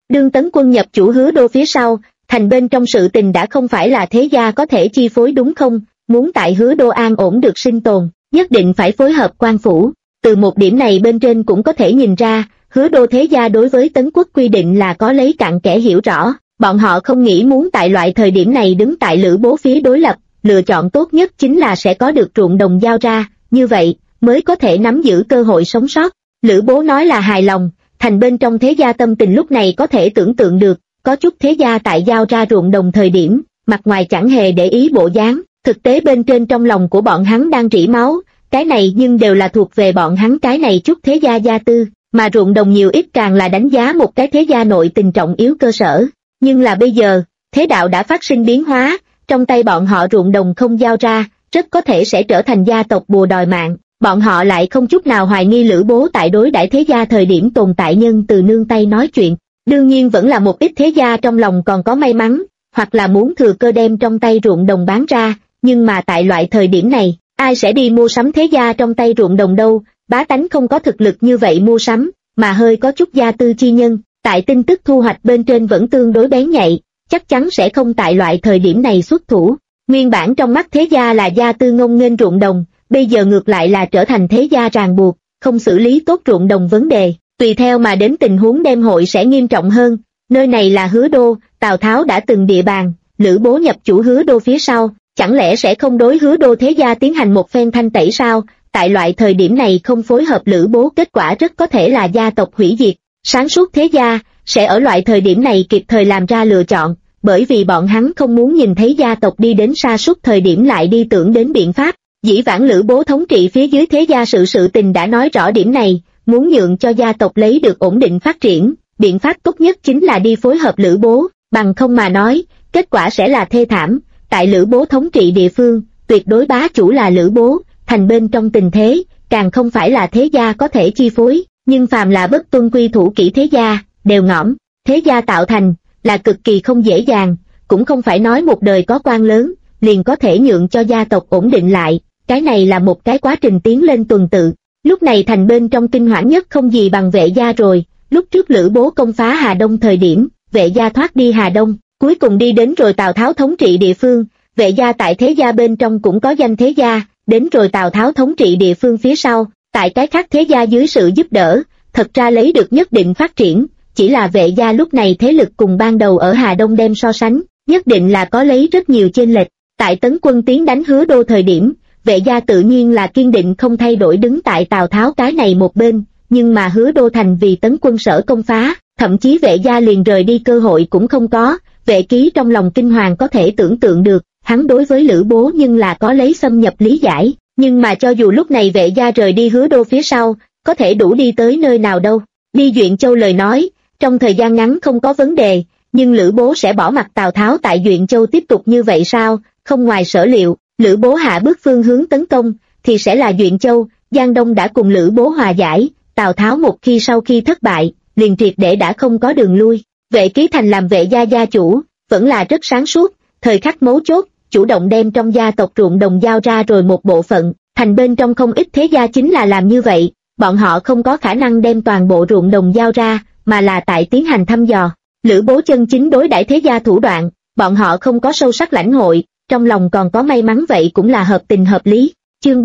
Đương Tấn Quân nhập chủ Hứa Đô phía sau, thành bên trong sự tình đã không phải là thế gia có thể chi phối đúng không, muốn tại Hứa Đô an ổn được sinh tồn, nhất định phải phối hợp quan phủ. Từ một điểm này bên trên cũng có thể nhìn ra, Hứa Đô thế gia đối với Tấn Quốc quy định là có lấy cặn kẽ hiểu rõ, bọn họ không nghĩ muốn tại loại thời điểm này đứng tại Lữ Bố phía đối lập, lựa chọn tốt nhất chính là sẽ có được ruộng đồng giao ra, như vậy mới có thể nắm giữ cơ hội sống sót. Lữ Bố nói là hài lòng, thành bên trong thế gia tâm tình lúc này có thể tưởng tượng được, có chút thế gia tại giao ra ruộng đồng thời điểm, mặt ngoài chẳng hề để ý bộ dáng, thực tế bên trên trong lòng của bọn hắn đang rỉ máu, cái này nhưng đều là thuộc về bọn hắn cái này chút thế gia gia tư, mà ruộng đồng nhiều ít càng là đánh giá một cái thế gia nội tình trọng yếu cơ sở. Nhưng là bây giờ, thế đạo đã phát sinh biến hóa, trong tay bọn họ ruộng đồng không giao ra, rất có thể sẽ trở thành gia tộc bùa đòi mạng. Bọn họ lại không chút nào hoài nghi Lữ Bố tại đối đãi thế gia thời điểm tồn tại nhân từ nương tay nói chuyện. Đương nhiên vẫn là một ít thế gia trong lòng còn có may mắn, hoặc là muốn thừa cơ đem trong tay ruộng đồng bán ra, nhưng mà tại loại thời điểm này, ai sẽ đi mua sắm thế gia trong tay ruộng đồng đâu, bá tánh không có thực lực như vậy mua sắm, mà hơi có chút gia tư chi nhân, tại tin tức thu hoạch bên trên vẫn tương đối bén nhạy, chắc chắn sẽ không tại loại thời điểm này xuất thủ. Nguyên bản trong mắt thế gia là gia tư ngông nghênh ruộng đồng, bây giờ ngược lại là trở thành thế gia ràng buộc, không xử lý tốt ruộng đồng vấn đề, tùy theo mà đến tình huống đêm hội sẽ nghiêm trọng hơn. Nơi này là Hứa Đô, Tào Tháo đã từng địa bàn, Lữ Bố nhập chủ Hứa Đô phía sau, chẳng lẽ sẽ không đối Hứa Đô thế gia tiến hành một phen thanh tẩy sao? Tại loại thời điểm này không phối hợp Lữ Bố kết quả rất có thể là gia tộc hủy diệt. Sáng suốt thế gia sẽ ở loại thời điểm này kịp thời làm ra lựa chọn, bởi vì bọn hắn không muốn nhìn thấy gia tộc đi đến sa sút thời điểm lại đi tưởng đến biện pháp. Dĩ vãng Lữ Bố thống trị phía dưới thế gia sự tình đã nói rõ điểm này, muốn nhượng cho gia tộc lấy được ổn định phát triển, biện pháp tốt nhất chính là đi phối hợp Lữ Bố, bằng không mà nói, kết quả sẽ là thê thảm. Tại Lữ Bố thống trị địa phương, tuyệt đối bá chủ là Lữ Bố, thành bên trong tình thế, càng không phải là thế gia có thể chi phối, nhưng phàm là bất tuân quy thủ kỹ thế gia, đều ngõm, thế gia tạo thành, là cực kỳ không dễ dàng, cũng không phải nói một đời có quan lớn, liền có thể nhượng cho gia tộc ổn định lại, cái này là một cái quá trình tiến lên tuần tự. Lúc này thành bên trong kinh hoảng nhất không gì bằng Vệ gia rồi, lúc trước Lữ Bố công phá Hà Đông thời điểm, Vệ gia thoát đi Hà Đông, cuối cùng đi đến rồi Tào Tháo thống trị địa phương, Vệ gia tại thế gia bên trong cũng có danh thế gia, đến rồi Tào Tháo thống trị địa phương phía sau, tại cái khác thế gia dưới sự giúp đỡ, thật ra lấy được nhất định phát triển, chỉ là Vệ gia lúc này thế lực cùng ban đầu ở Hà Đông đem so sánh, nhất định là có lấy rất nhiều chênh lệch. Tại Tấn Quân tiến đánh Hứa Đô thời điểm, Vệ gia tự nhiên là kiên định không thay đổi đứng tại Tào Tháo cái này một bên, nhưng mà Hứa Đô thành vì Tấn Quân sở công phá, thậm chí Vệ gia liền rời đi cơ hội cũng không có. Vệ Ký trong lòng kinh hoàng có thể tưởng tượng được, hắn đối với Lữ Bố nhưng là có lấy xâm nhập lý giải, nhưng mà cho dù lúc này Vệ gia rời đi Hứa Đô phía sau, có thể đủ đi tới nơi nào đâu. Đi Duyện Châu lời nói, trong thời gian ngắn không có vấn đề, nhưng Lữ Bố sẽ bỏ mặc Tào Tháo tại Duyện Châu tiếp tục như vậy sao? Không ngoài sở liệu, Lữ Bố hạ bước phương hướng tấn công, thì sẽ là Duyện Châu. Giang Đông đã cùng Lữ Bố hòa giải, Tào Tháo một khi sau khi thất bại, liền triệt để đã không có đường lui. Vệ Ký thành làm Vệ gia gia chủ, vẫn là rất sáng suốt, thời khắc mấu chốt, chủ động đem trong gia tộc ruộng đồng giao ra rồi một bộ phận, thành bên trong không ít thế gia chính là làm như vậy, bọn họ không có khả năng đem toàn bộ ruộng đồng giao ra, mà là tại tiến hành thăm dò. Lữ Bố chân chính đối đãi thế gia thủ đoạn, bọn họ không có sâu sắc lãnh hội, trong lòng còn có may mắn vậy cũng là hợp tình hợp lý. Chương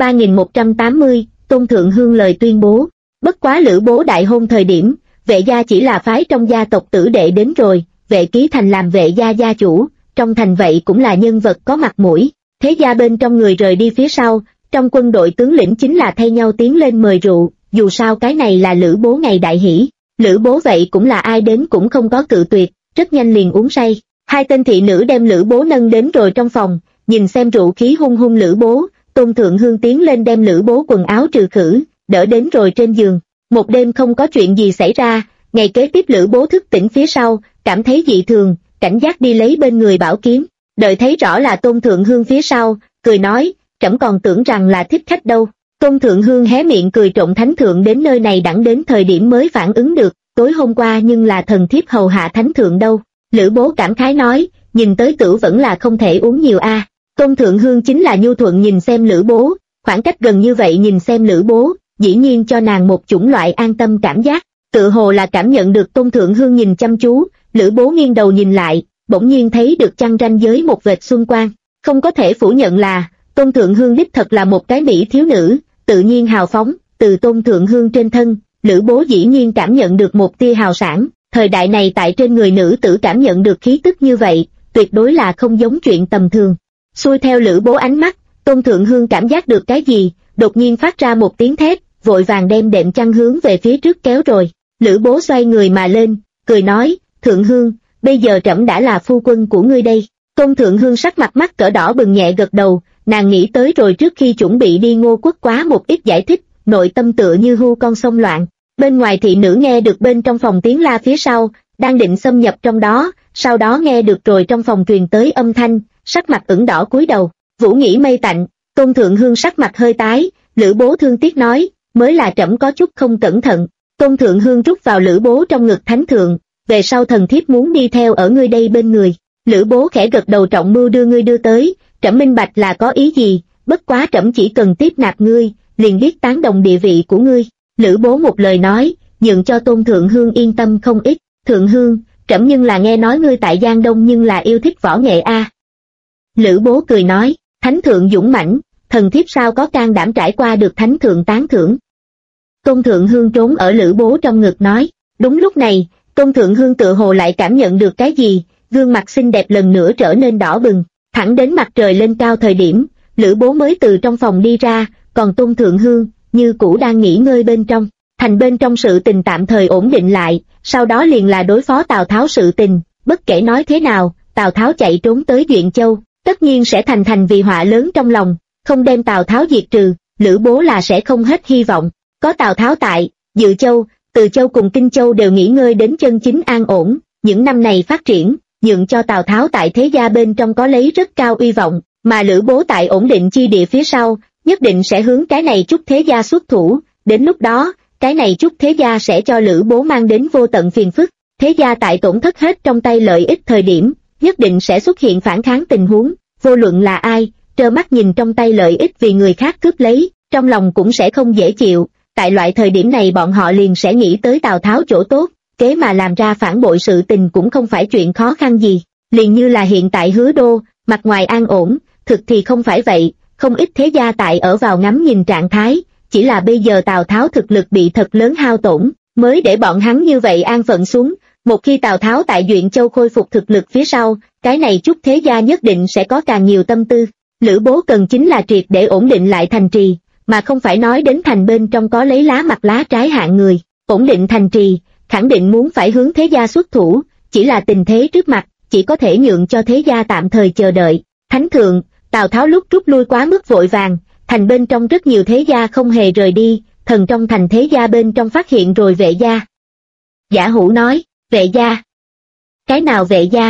3180, Tôn Thượng Hương lời tuyên bố. Bất quá Lữ Bố đại hôn thời điểm, Vệ gia chỉ là phái trong gia tộc tử đệ đến rồi, Vệ Ký thành làm Vệ gia gia chủ, trong thành vậy cũng là nhân vật có mặt mũi. Thế gia bên trong người rời đi phía sau, trong quân đội tướng lĩnh chính là thay nhau tiến lên mời rượu, dù sao cái này là Lữ Bố ngày đại hỷ. Lữ Bố vậy cũng là ai đến cũng không có cự tuyệt, rất nhanh liền uống say. Hai tên thị nữ đem Lữ Bố nâng đến rồi trong phòng, nhìn xem rượu khí hung hung Lữ Bố, Tôn Thượng Hương tiến lên đem Lữ Bố quần áo trừ khử, đỡ đến rồi trên giường. Một đêm không có chuyện gì xảy ra, ngày kế tiếp Lữ Bố thức tỉnh phía sau, cảm thấy dị thường, cảnh giác đi lấy bên người bảo kiếm, đợi thấy rõ là Tôn Thượng Hương phía sau, cười nói, trẫm còn tưởng rằng là thích khách đâu. Tôn Thượng Hương hé miệng cười trộn thánh thượng đến nơi này đẳng đến thời điểm mới phản ứng được, tối hôm qua nhưng là thần thiếp hầu hạ thánh thượng đâu. Lữ Bố cảm khái nói, nhìn tới cửu vẫn là không thể uống nhiều a. Tôn Thượng Hương chính là nhu thuận nhìn xem Lữ Bố, khoảng cách gần như vậy nhìn xem Lữ Bố, dĩ nhiên cho nàng một chủng loại an tâm cảm giác. Tự hồ là cảm nhận được Tôn Thượng Hương nhìn chăm chú, Lữ Bố nghiêng đầu nhìn lại, bỗng nhiên thấy được chăng ranh giới một vệt xuân quang. Không có thể phủ nhận là, Tôn Thượng Hương đích thật là một cái mỹ thiếu nữ, tự nhiên hào phóng, từ Tôn Thượng Hương trên thân, Lữ Bố dĩ nhiên cảm nhận được một tia hào sảng, thời đại này tại trên người nữ tử cảm nhận được khí tức như vậy, tuyệt đối là không giống chuyện tầm thường. Xuôi theo Lữ Bố ánh mắt, Tôn Thượng Hương cảm giác được cái gì, đột nhiên phát ra một tiếng thét, vội vàng đem đệm chăn hướng về phía trước kéo rồi. Lữ Bố xoay người mà lên, cười nói, Thượng Hương, bây giờ trẫm đã là phu quân của ngươi đây. Tôn Thượng Hương sắc mặt mắt cỡ đỏ bừng nhẹ gật đầu, nàng nghĩ tới rồi trước khi chuẩn bị đi Ngô Quốc quá một ít giải thích, nội tâm tựa như hưu con sông loạn. Bên ngoài thị nữ nghe được bên trong phòng tiếng la phía sau, đang định xâm nhập trong đó, sau đó nghe được rồi trong phòng truyền tới âm thanh, sắc mặt ửng đỏ cúi đầu. Vũ nghĩ mây tạnh, Tôn Thượng Hương sắc mặt hơi tái, Lữ Bố thương tiếc nói, mới là trẫm có chút không cẩn thận. Tôn Thượng Hương rút vào Lữ Bố trong ngực thánh thượng, về sau thần thiếp muốn đi theo ở ngươi đây bên người. Lữ Bố khẽ gật đầu, trọng mưu đưa ngươi đưa tới, trẫm minh bạch là có ý gì, bất quá trẫm chỉ cần tiếp nạp ngươi, liền biết tán đồng địa vị của ngươi. Lữ Bố một lời nói, nhượng cho Tôn Thượng Hương yên tâm không ít. Thượng Hương, trẫm nhưng là nghe nói ngươi tại Giang Đông nhưng là yêu thích võ nghệ a. Lữ Bố cười nói, thánh thượng dũng mãnh, thần thiếp sao có can đảm trải qua được thánh thượng tán thưởng. Tôn Thượng Hương trốn ở Lữ Bố trong ngực nói. Đúng lúc này, Tôn Thượng Hương tự hồ lại cảm nhận được cái gì, gương mặt xinh đẹp lần nữa trở nên đỏ bừng. Thẳng đến mặt trời lên cao thời điểm, Lữ Bố mới từ trong phòng đi ra, còn Tôn Thượng Hương như cũ đang nghỉ ngơi bên trong. Thành bên trong sự tình tạm thời ổn định lại, sau đó liền là đối phó Tào Tháo sự tình. Bất kể nói thế nào, Tào Tháo chạy trốn tới Duyện Châu, tất nhiên sẽ thành vì họa lớn trong lòng. Không đem Tào Tháo diệt trừ, Lữ Bố là sẽ không hết hy vọng. Có Tào Tháo tại, Dự Châu, Từ Châu cùng Kinh Châu đều nghỉ ngơi đến chân chính an ổn. Những năm này phát triển, nhượng cho Tào Tháo tại thế gia bên trong có lấy rất cao uy vọng, mà Lữ Bố tại ổn định chi địa phía sau, nhất định sẽ hướng cái này chút thế gia xuất thủ. Đến lúc đó, cái này chút thế gia sẽ cho Lữ Bố mang đến vô tận phiền phức. Thế gia tại tổn thất hết trong tay lợi ích thời điểm, nhất định sẽ xuất hiện phản kháng tình huống. Vô luận là ai, trơ mắt nhìn trong tay lợi ích vì người khác cướp lấy, trong lòng cũng sẽ không dễ chịu. Tại loại thời điểm này bọn họ liền sẽ nghĩ tới Tào Tháo chỗ tốt, kế mà làm ra phản bội sự tình cũng không phải chuyện khó khăn gì. Liền như là hiện tại Hứa Đô, mặt ngoài an ổn, thực thì không phải vậy, không ít thế gia tại ở vào ngắm nhìn trạng thái, chỉ là bây giờ Tào Tháo thực lực bị thật lớn hao tổn, mới để bọn hắn như vậy an phận xuống. Một khi Tào Tháo tại Duyện Châu khôi phục thực lực phía sau, cái này chút thế gia nhất định sẽ có càng nhiều tâm tư. Lữ Bố cần chính là triệt để ổn định lại thành trì, mà không phải nói đến thành bên trong có lấy lá mặt lá trái hạng người. Ổn định thành trì, khẳng định muốn phải hướng thế gia xuất thủ, chỉ là tình thế trước mặt, chỉ có thể nhượng cho thế gia tạm thời chờ đợi. Thánh thượng, Tào Tháo lúc rút lui quá mức vội vàng, thành bên trong rất nhiều thế gia không hề rời đi, thần trong thành thế gia bên trong phát hiện rồi Vệ gia. Giả Hủ nói, Vệ gia? Cái nào Vệ gia?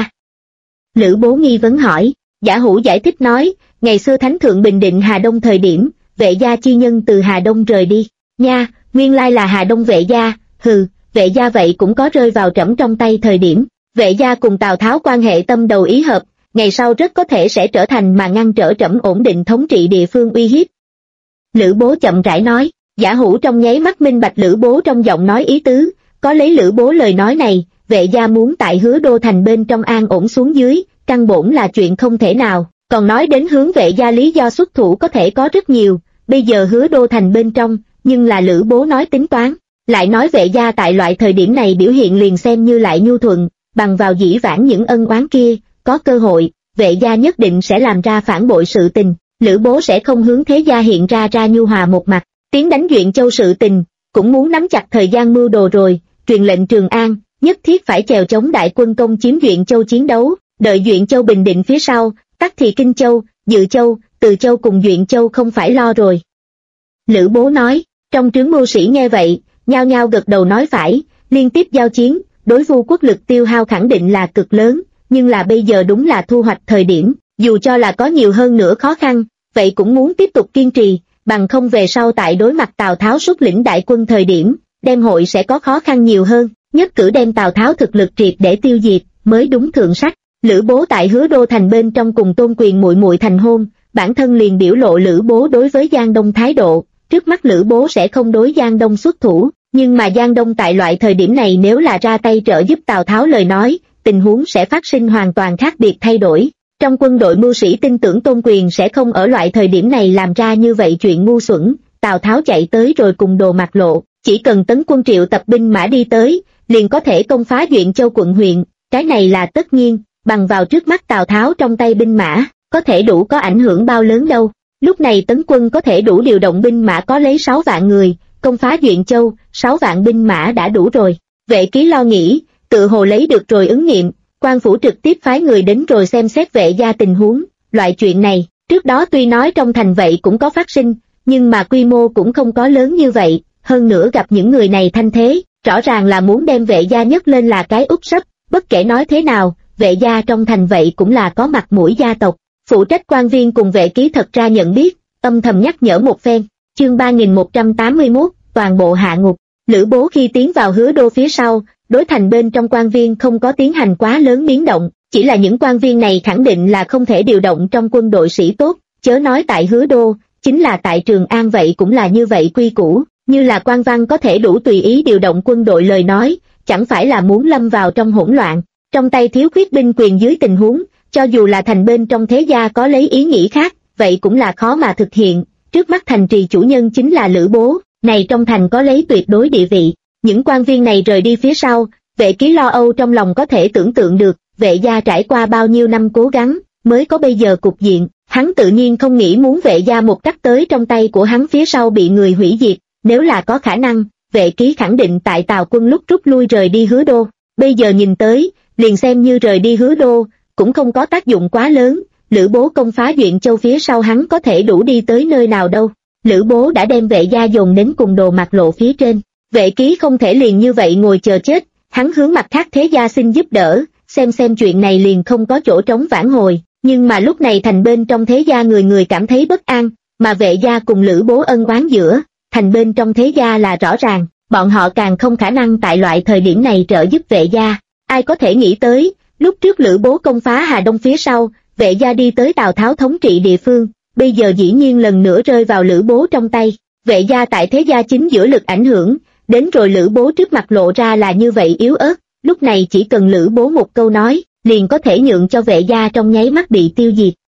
Lữ Bố nghi vấn hỏi. Giả Hủ giải thích nói, ngày xưa thánh thượng bình định Hà Đông thời điểm, Vệ gia chi nhân từ Hà Đông rời đi. Nha, nguyên lai là Hà Đông Vệ gia, hừ, Vệ gia vậy cũng có rơi vào trẫm trong tay thời điểm. Vệ gia cùng Tào Tháo quan hệ tâm đầu ý hợp, ngày sau rất có thể sẽ trở thành mà ngăn trở trẫm ổn định thống trị địa phương uy hiếp. Lữ Bố chậm rãi nói. Giả Hủ trong nháy mắt minh bạch Lữ Bố trong giọng nói ý tứ, có lấy Lữ Bố lời nói này, Vệ gia muốn tại Hứa Đô thành bên trong an ổn xuống dưới, căn bổn là chuyện không thể nào. Còn nói đến hướng Vệ gia lý do xuất thủ có thể có rất nhiều, bây giờ Hứa Đô thành bên trong, nhưng là Lữ Bố nói tính toán. Lại nói Vệ gia tại loại thời điểm này biểu hiện liền xem như lại nhu thuận, bằng vào dĩ vãng những ân oán kia, có cơ hội, Vệ gia nhất định sẽ làm ra phản bội sự tình. Lữ Bố sẽ không hướng thế gia hiện ra nhu hòa một mặt, tiến đánh Duyện Châu sự tình, cũng muốn nắm chặt thời gian mưu đồ rồi, truyền lệnh Trường An, nhất thiết phải chèo chống đại quân công chiếm Duyện Châu chiến đấu, đợi Duyện Châu bình định phía sau, tắc thì Kinh Châu, Dự Châu, Từ Châu cùng Duyện Châu không phải lo rồi. Lữ Bố nói. Trong trướng mưu sĩ nghe vậy, nhao nhao gật đầu nói phải. Liên tiếp giao chiến, đối Vu quốc lực tiêu hao khẳng định là cực lớn, nhưng là bây giờ đúng là thu hoạch thời điểm, dù cho là có nhiều hơn nữa khó khăn, vậy cũng muốn tiếp tục kiên trì, bằng không về sau tại đối mặt Tào Tháo xuất lĩnh đại quân thời điểm, đem hội sẽ có khó khăn nhiều hơn, nhất cử đem Tào Tháo thực lực triệt để tiêu diệt, mới đúng thượng sách. Lữ Bố tại Hứa Đô thành bên trong cùng Tôn Quyền muội muội thành hôn, bản thân liền biểu lộ Lữ Bố đối với Giang Đông thái độ, trước mắt Lữ Bố sẽ không đối Giang Đông xuất thủ, nhưng mà Giang Đông tại loại thời điểm này nếu là ra tay trợ giúp Tào Tháo lời nói, tình huống sẽ phát sinh hoàn toàn khác biệt thay đổi. Trong quân đội mưu sĩ tin tưởng Tôn Quyền sẽ không ở loại thời điểm này làm ra như vậy chuyện ngu xuẩn. Tào Tháo chạy tới rồi cùng Đồ Mặc Lộ, chỉ cần tấn quân triệu tập binh mã đi tới, liền có thể công phá Duyện Châu quận huyện, cái này là tất nhiên, bằng vào trước mắt Tào Tháo trong tay binh mã, có thể đủ có ảnh hưởng bao lớn đâu. Lúc này tấn quân có thể đủ điều động binh mã có lấy 6 vạn người, công phá Duyện Châu, 6 vạn binh mã đã đủ rồi. Vệ Ký lo nghĩ, tự hồ lấy được rồi ứng nghiệm, quan phủ trực tiếp phái người đến rồi xem xét Vệ gia tình huống. Loại chuyện này, trước đó tuy nói trong thành vậy cũng có phát sinh, nhưng mà quy mô cũng không có lớn như vậy, hơn nữa gặp những người này thanh thế, rõ ràng là muốn đem Vệ gia nhấc lên là cái úp sấp. Bất kể nói thế nào, Vệ gia trong thành vậy cũng là có mặt mũi gia tộc. Phụ trách quan viên cùng Vệ Ký thật ra nhận biết, âm thầm nhắc nhở một phen. Chương 3181, toàn bộ hạ ngục. Lữ Bố khi tiến vào Hứa Đô phía sau, đối thành bên trong quan viên không có tiến hành quá lớn biến động, chỉ là những quan viên này khẳng định là không thể điều động trong quân đội sĩ tốt, chớ nói tại Hứa Đô, chính là tại Trường An vậy cũng là như vậy quy củ, như là quan văn có thể đủ tùy ý điều động quân đội lời nói, chẳng phải là muốn lâm vào trong hỗn loạn. Trong tay thiếu khuyết binh quyền dưới tình huống, cho dù là thành bên trong thế gia có lấy ý nghĩ khác, vậy cũng là khó mà thực hiện. Trước mắt thành trì chủ nhân chính là Lữ Bố, này trong thành có lấy tuyệt đối địa vị. Những quan viên này rời đi phía sau, Vệ Ký lo âu trong lòng có thể tưởng tượng được, Vệ gia trải qua bao nhiêu năm cố gắng, mới có bây giờ cục diện, hắn tự nhiên không nghĩ muốn Vệ gia một cắt tới trong tay của hắn phía sau bị người hủy diệt, nếu là có khả năng, Vệ Ký khẳng định tại Tào quân lúc rút lui rời đi Hứa Đô, bây giờ nhìn tới, liền xem như rời đi Hứa Đô, cũng không có tác dụng quá lớn. Lữ Bố công phá Duyện Châu phía sau hắn có thể đủ đi tới nơi nào đâu. Lữ Bố đã đem Vệ gia dồn đến cùng Đồ Mặc Lộ phía trên. Vệ Ký không thể liền như vậy ngồi chờ chết, hắn hướng mặt khác thế gia xin giúp đỡ, xem chuyện này liền không có chỗ trống vãn hồi. Nhưng mà lúc này thành bên trong thế gia người người cảm thấy bất an, mà Vệ gia cùng Lữ Bố ân oán giữa, thành bên trong thế gia là rõ ràng, bọn họ càng không khả năng tại loại thời điểm này trợ giúp Vệ gia. Ai có thể nghĩ tới, lúc trước Lữ Bố công phá Hà Đông phía sau, Vệ gia đi tới Tào Tháo thống trị địa phương, bây giờ dĩ nhiên lần nữa rơi vào Lữ Bố trong tay. Vệ gia tại thế gia chính giữa lực ảnh hưởng, đến rồi Lữ Bố trước mặt lộ ra là như vậy yếu ớt, lúc này chỉ cần Lữ Bố một câu nói, liền có thể nhượng cho Vệ gia trong nháy mắt bị tiêu diệt.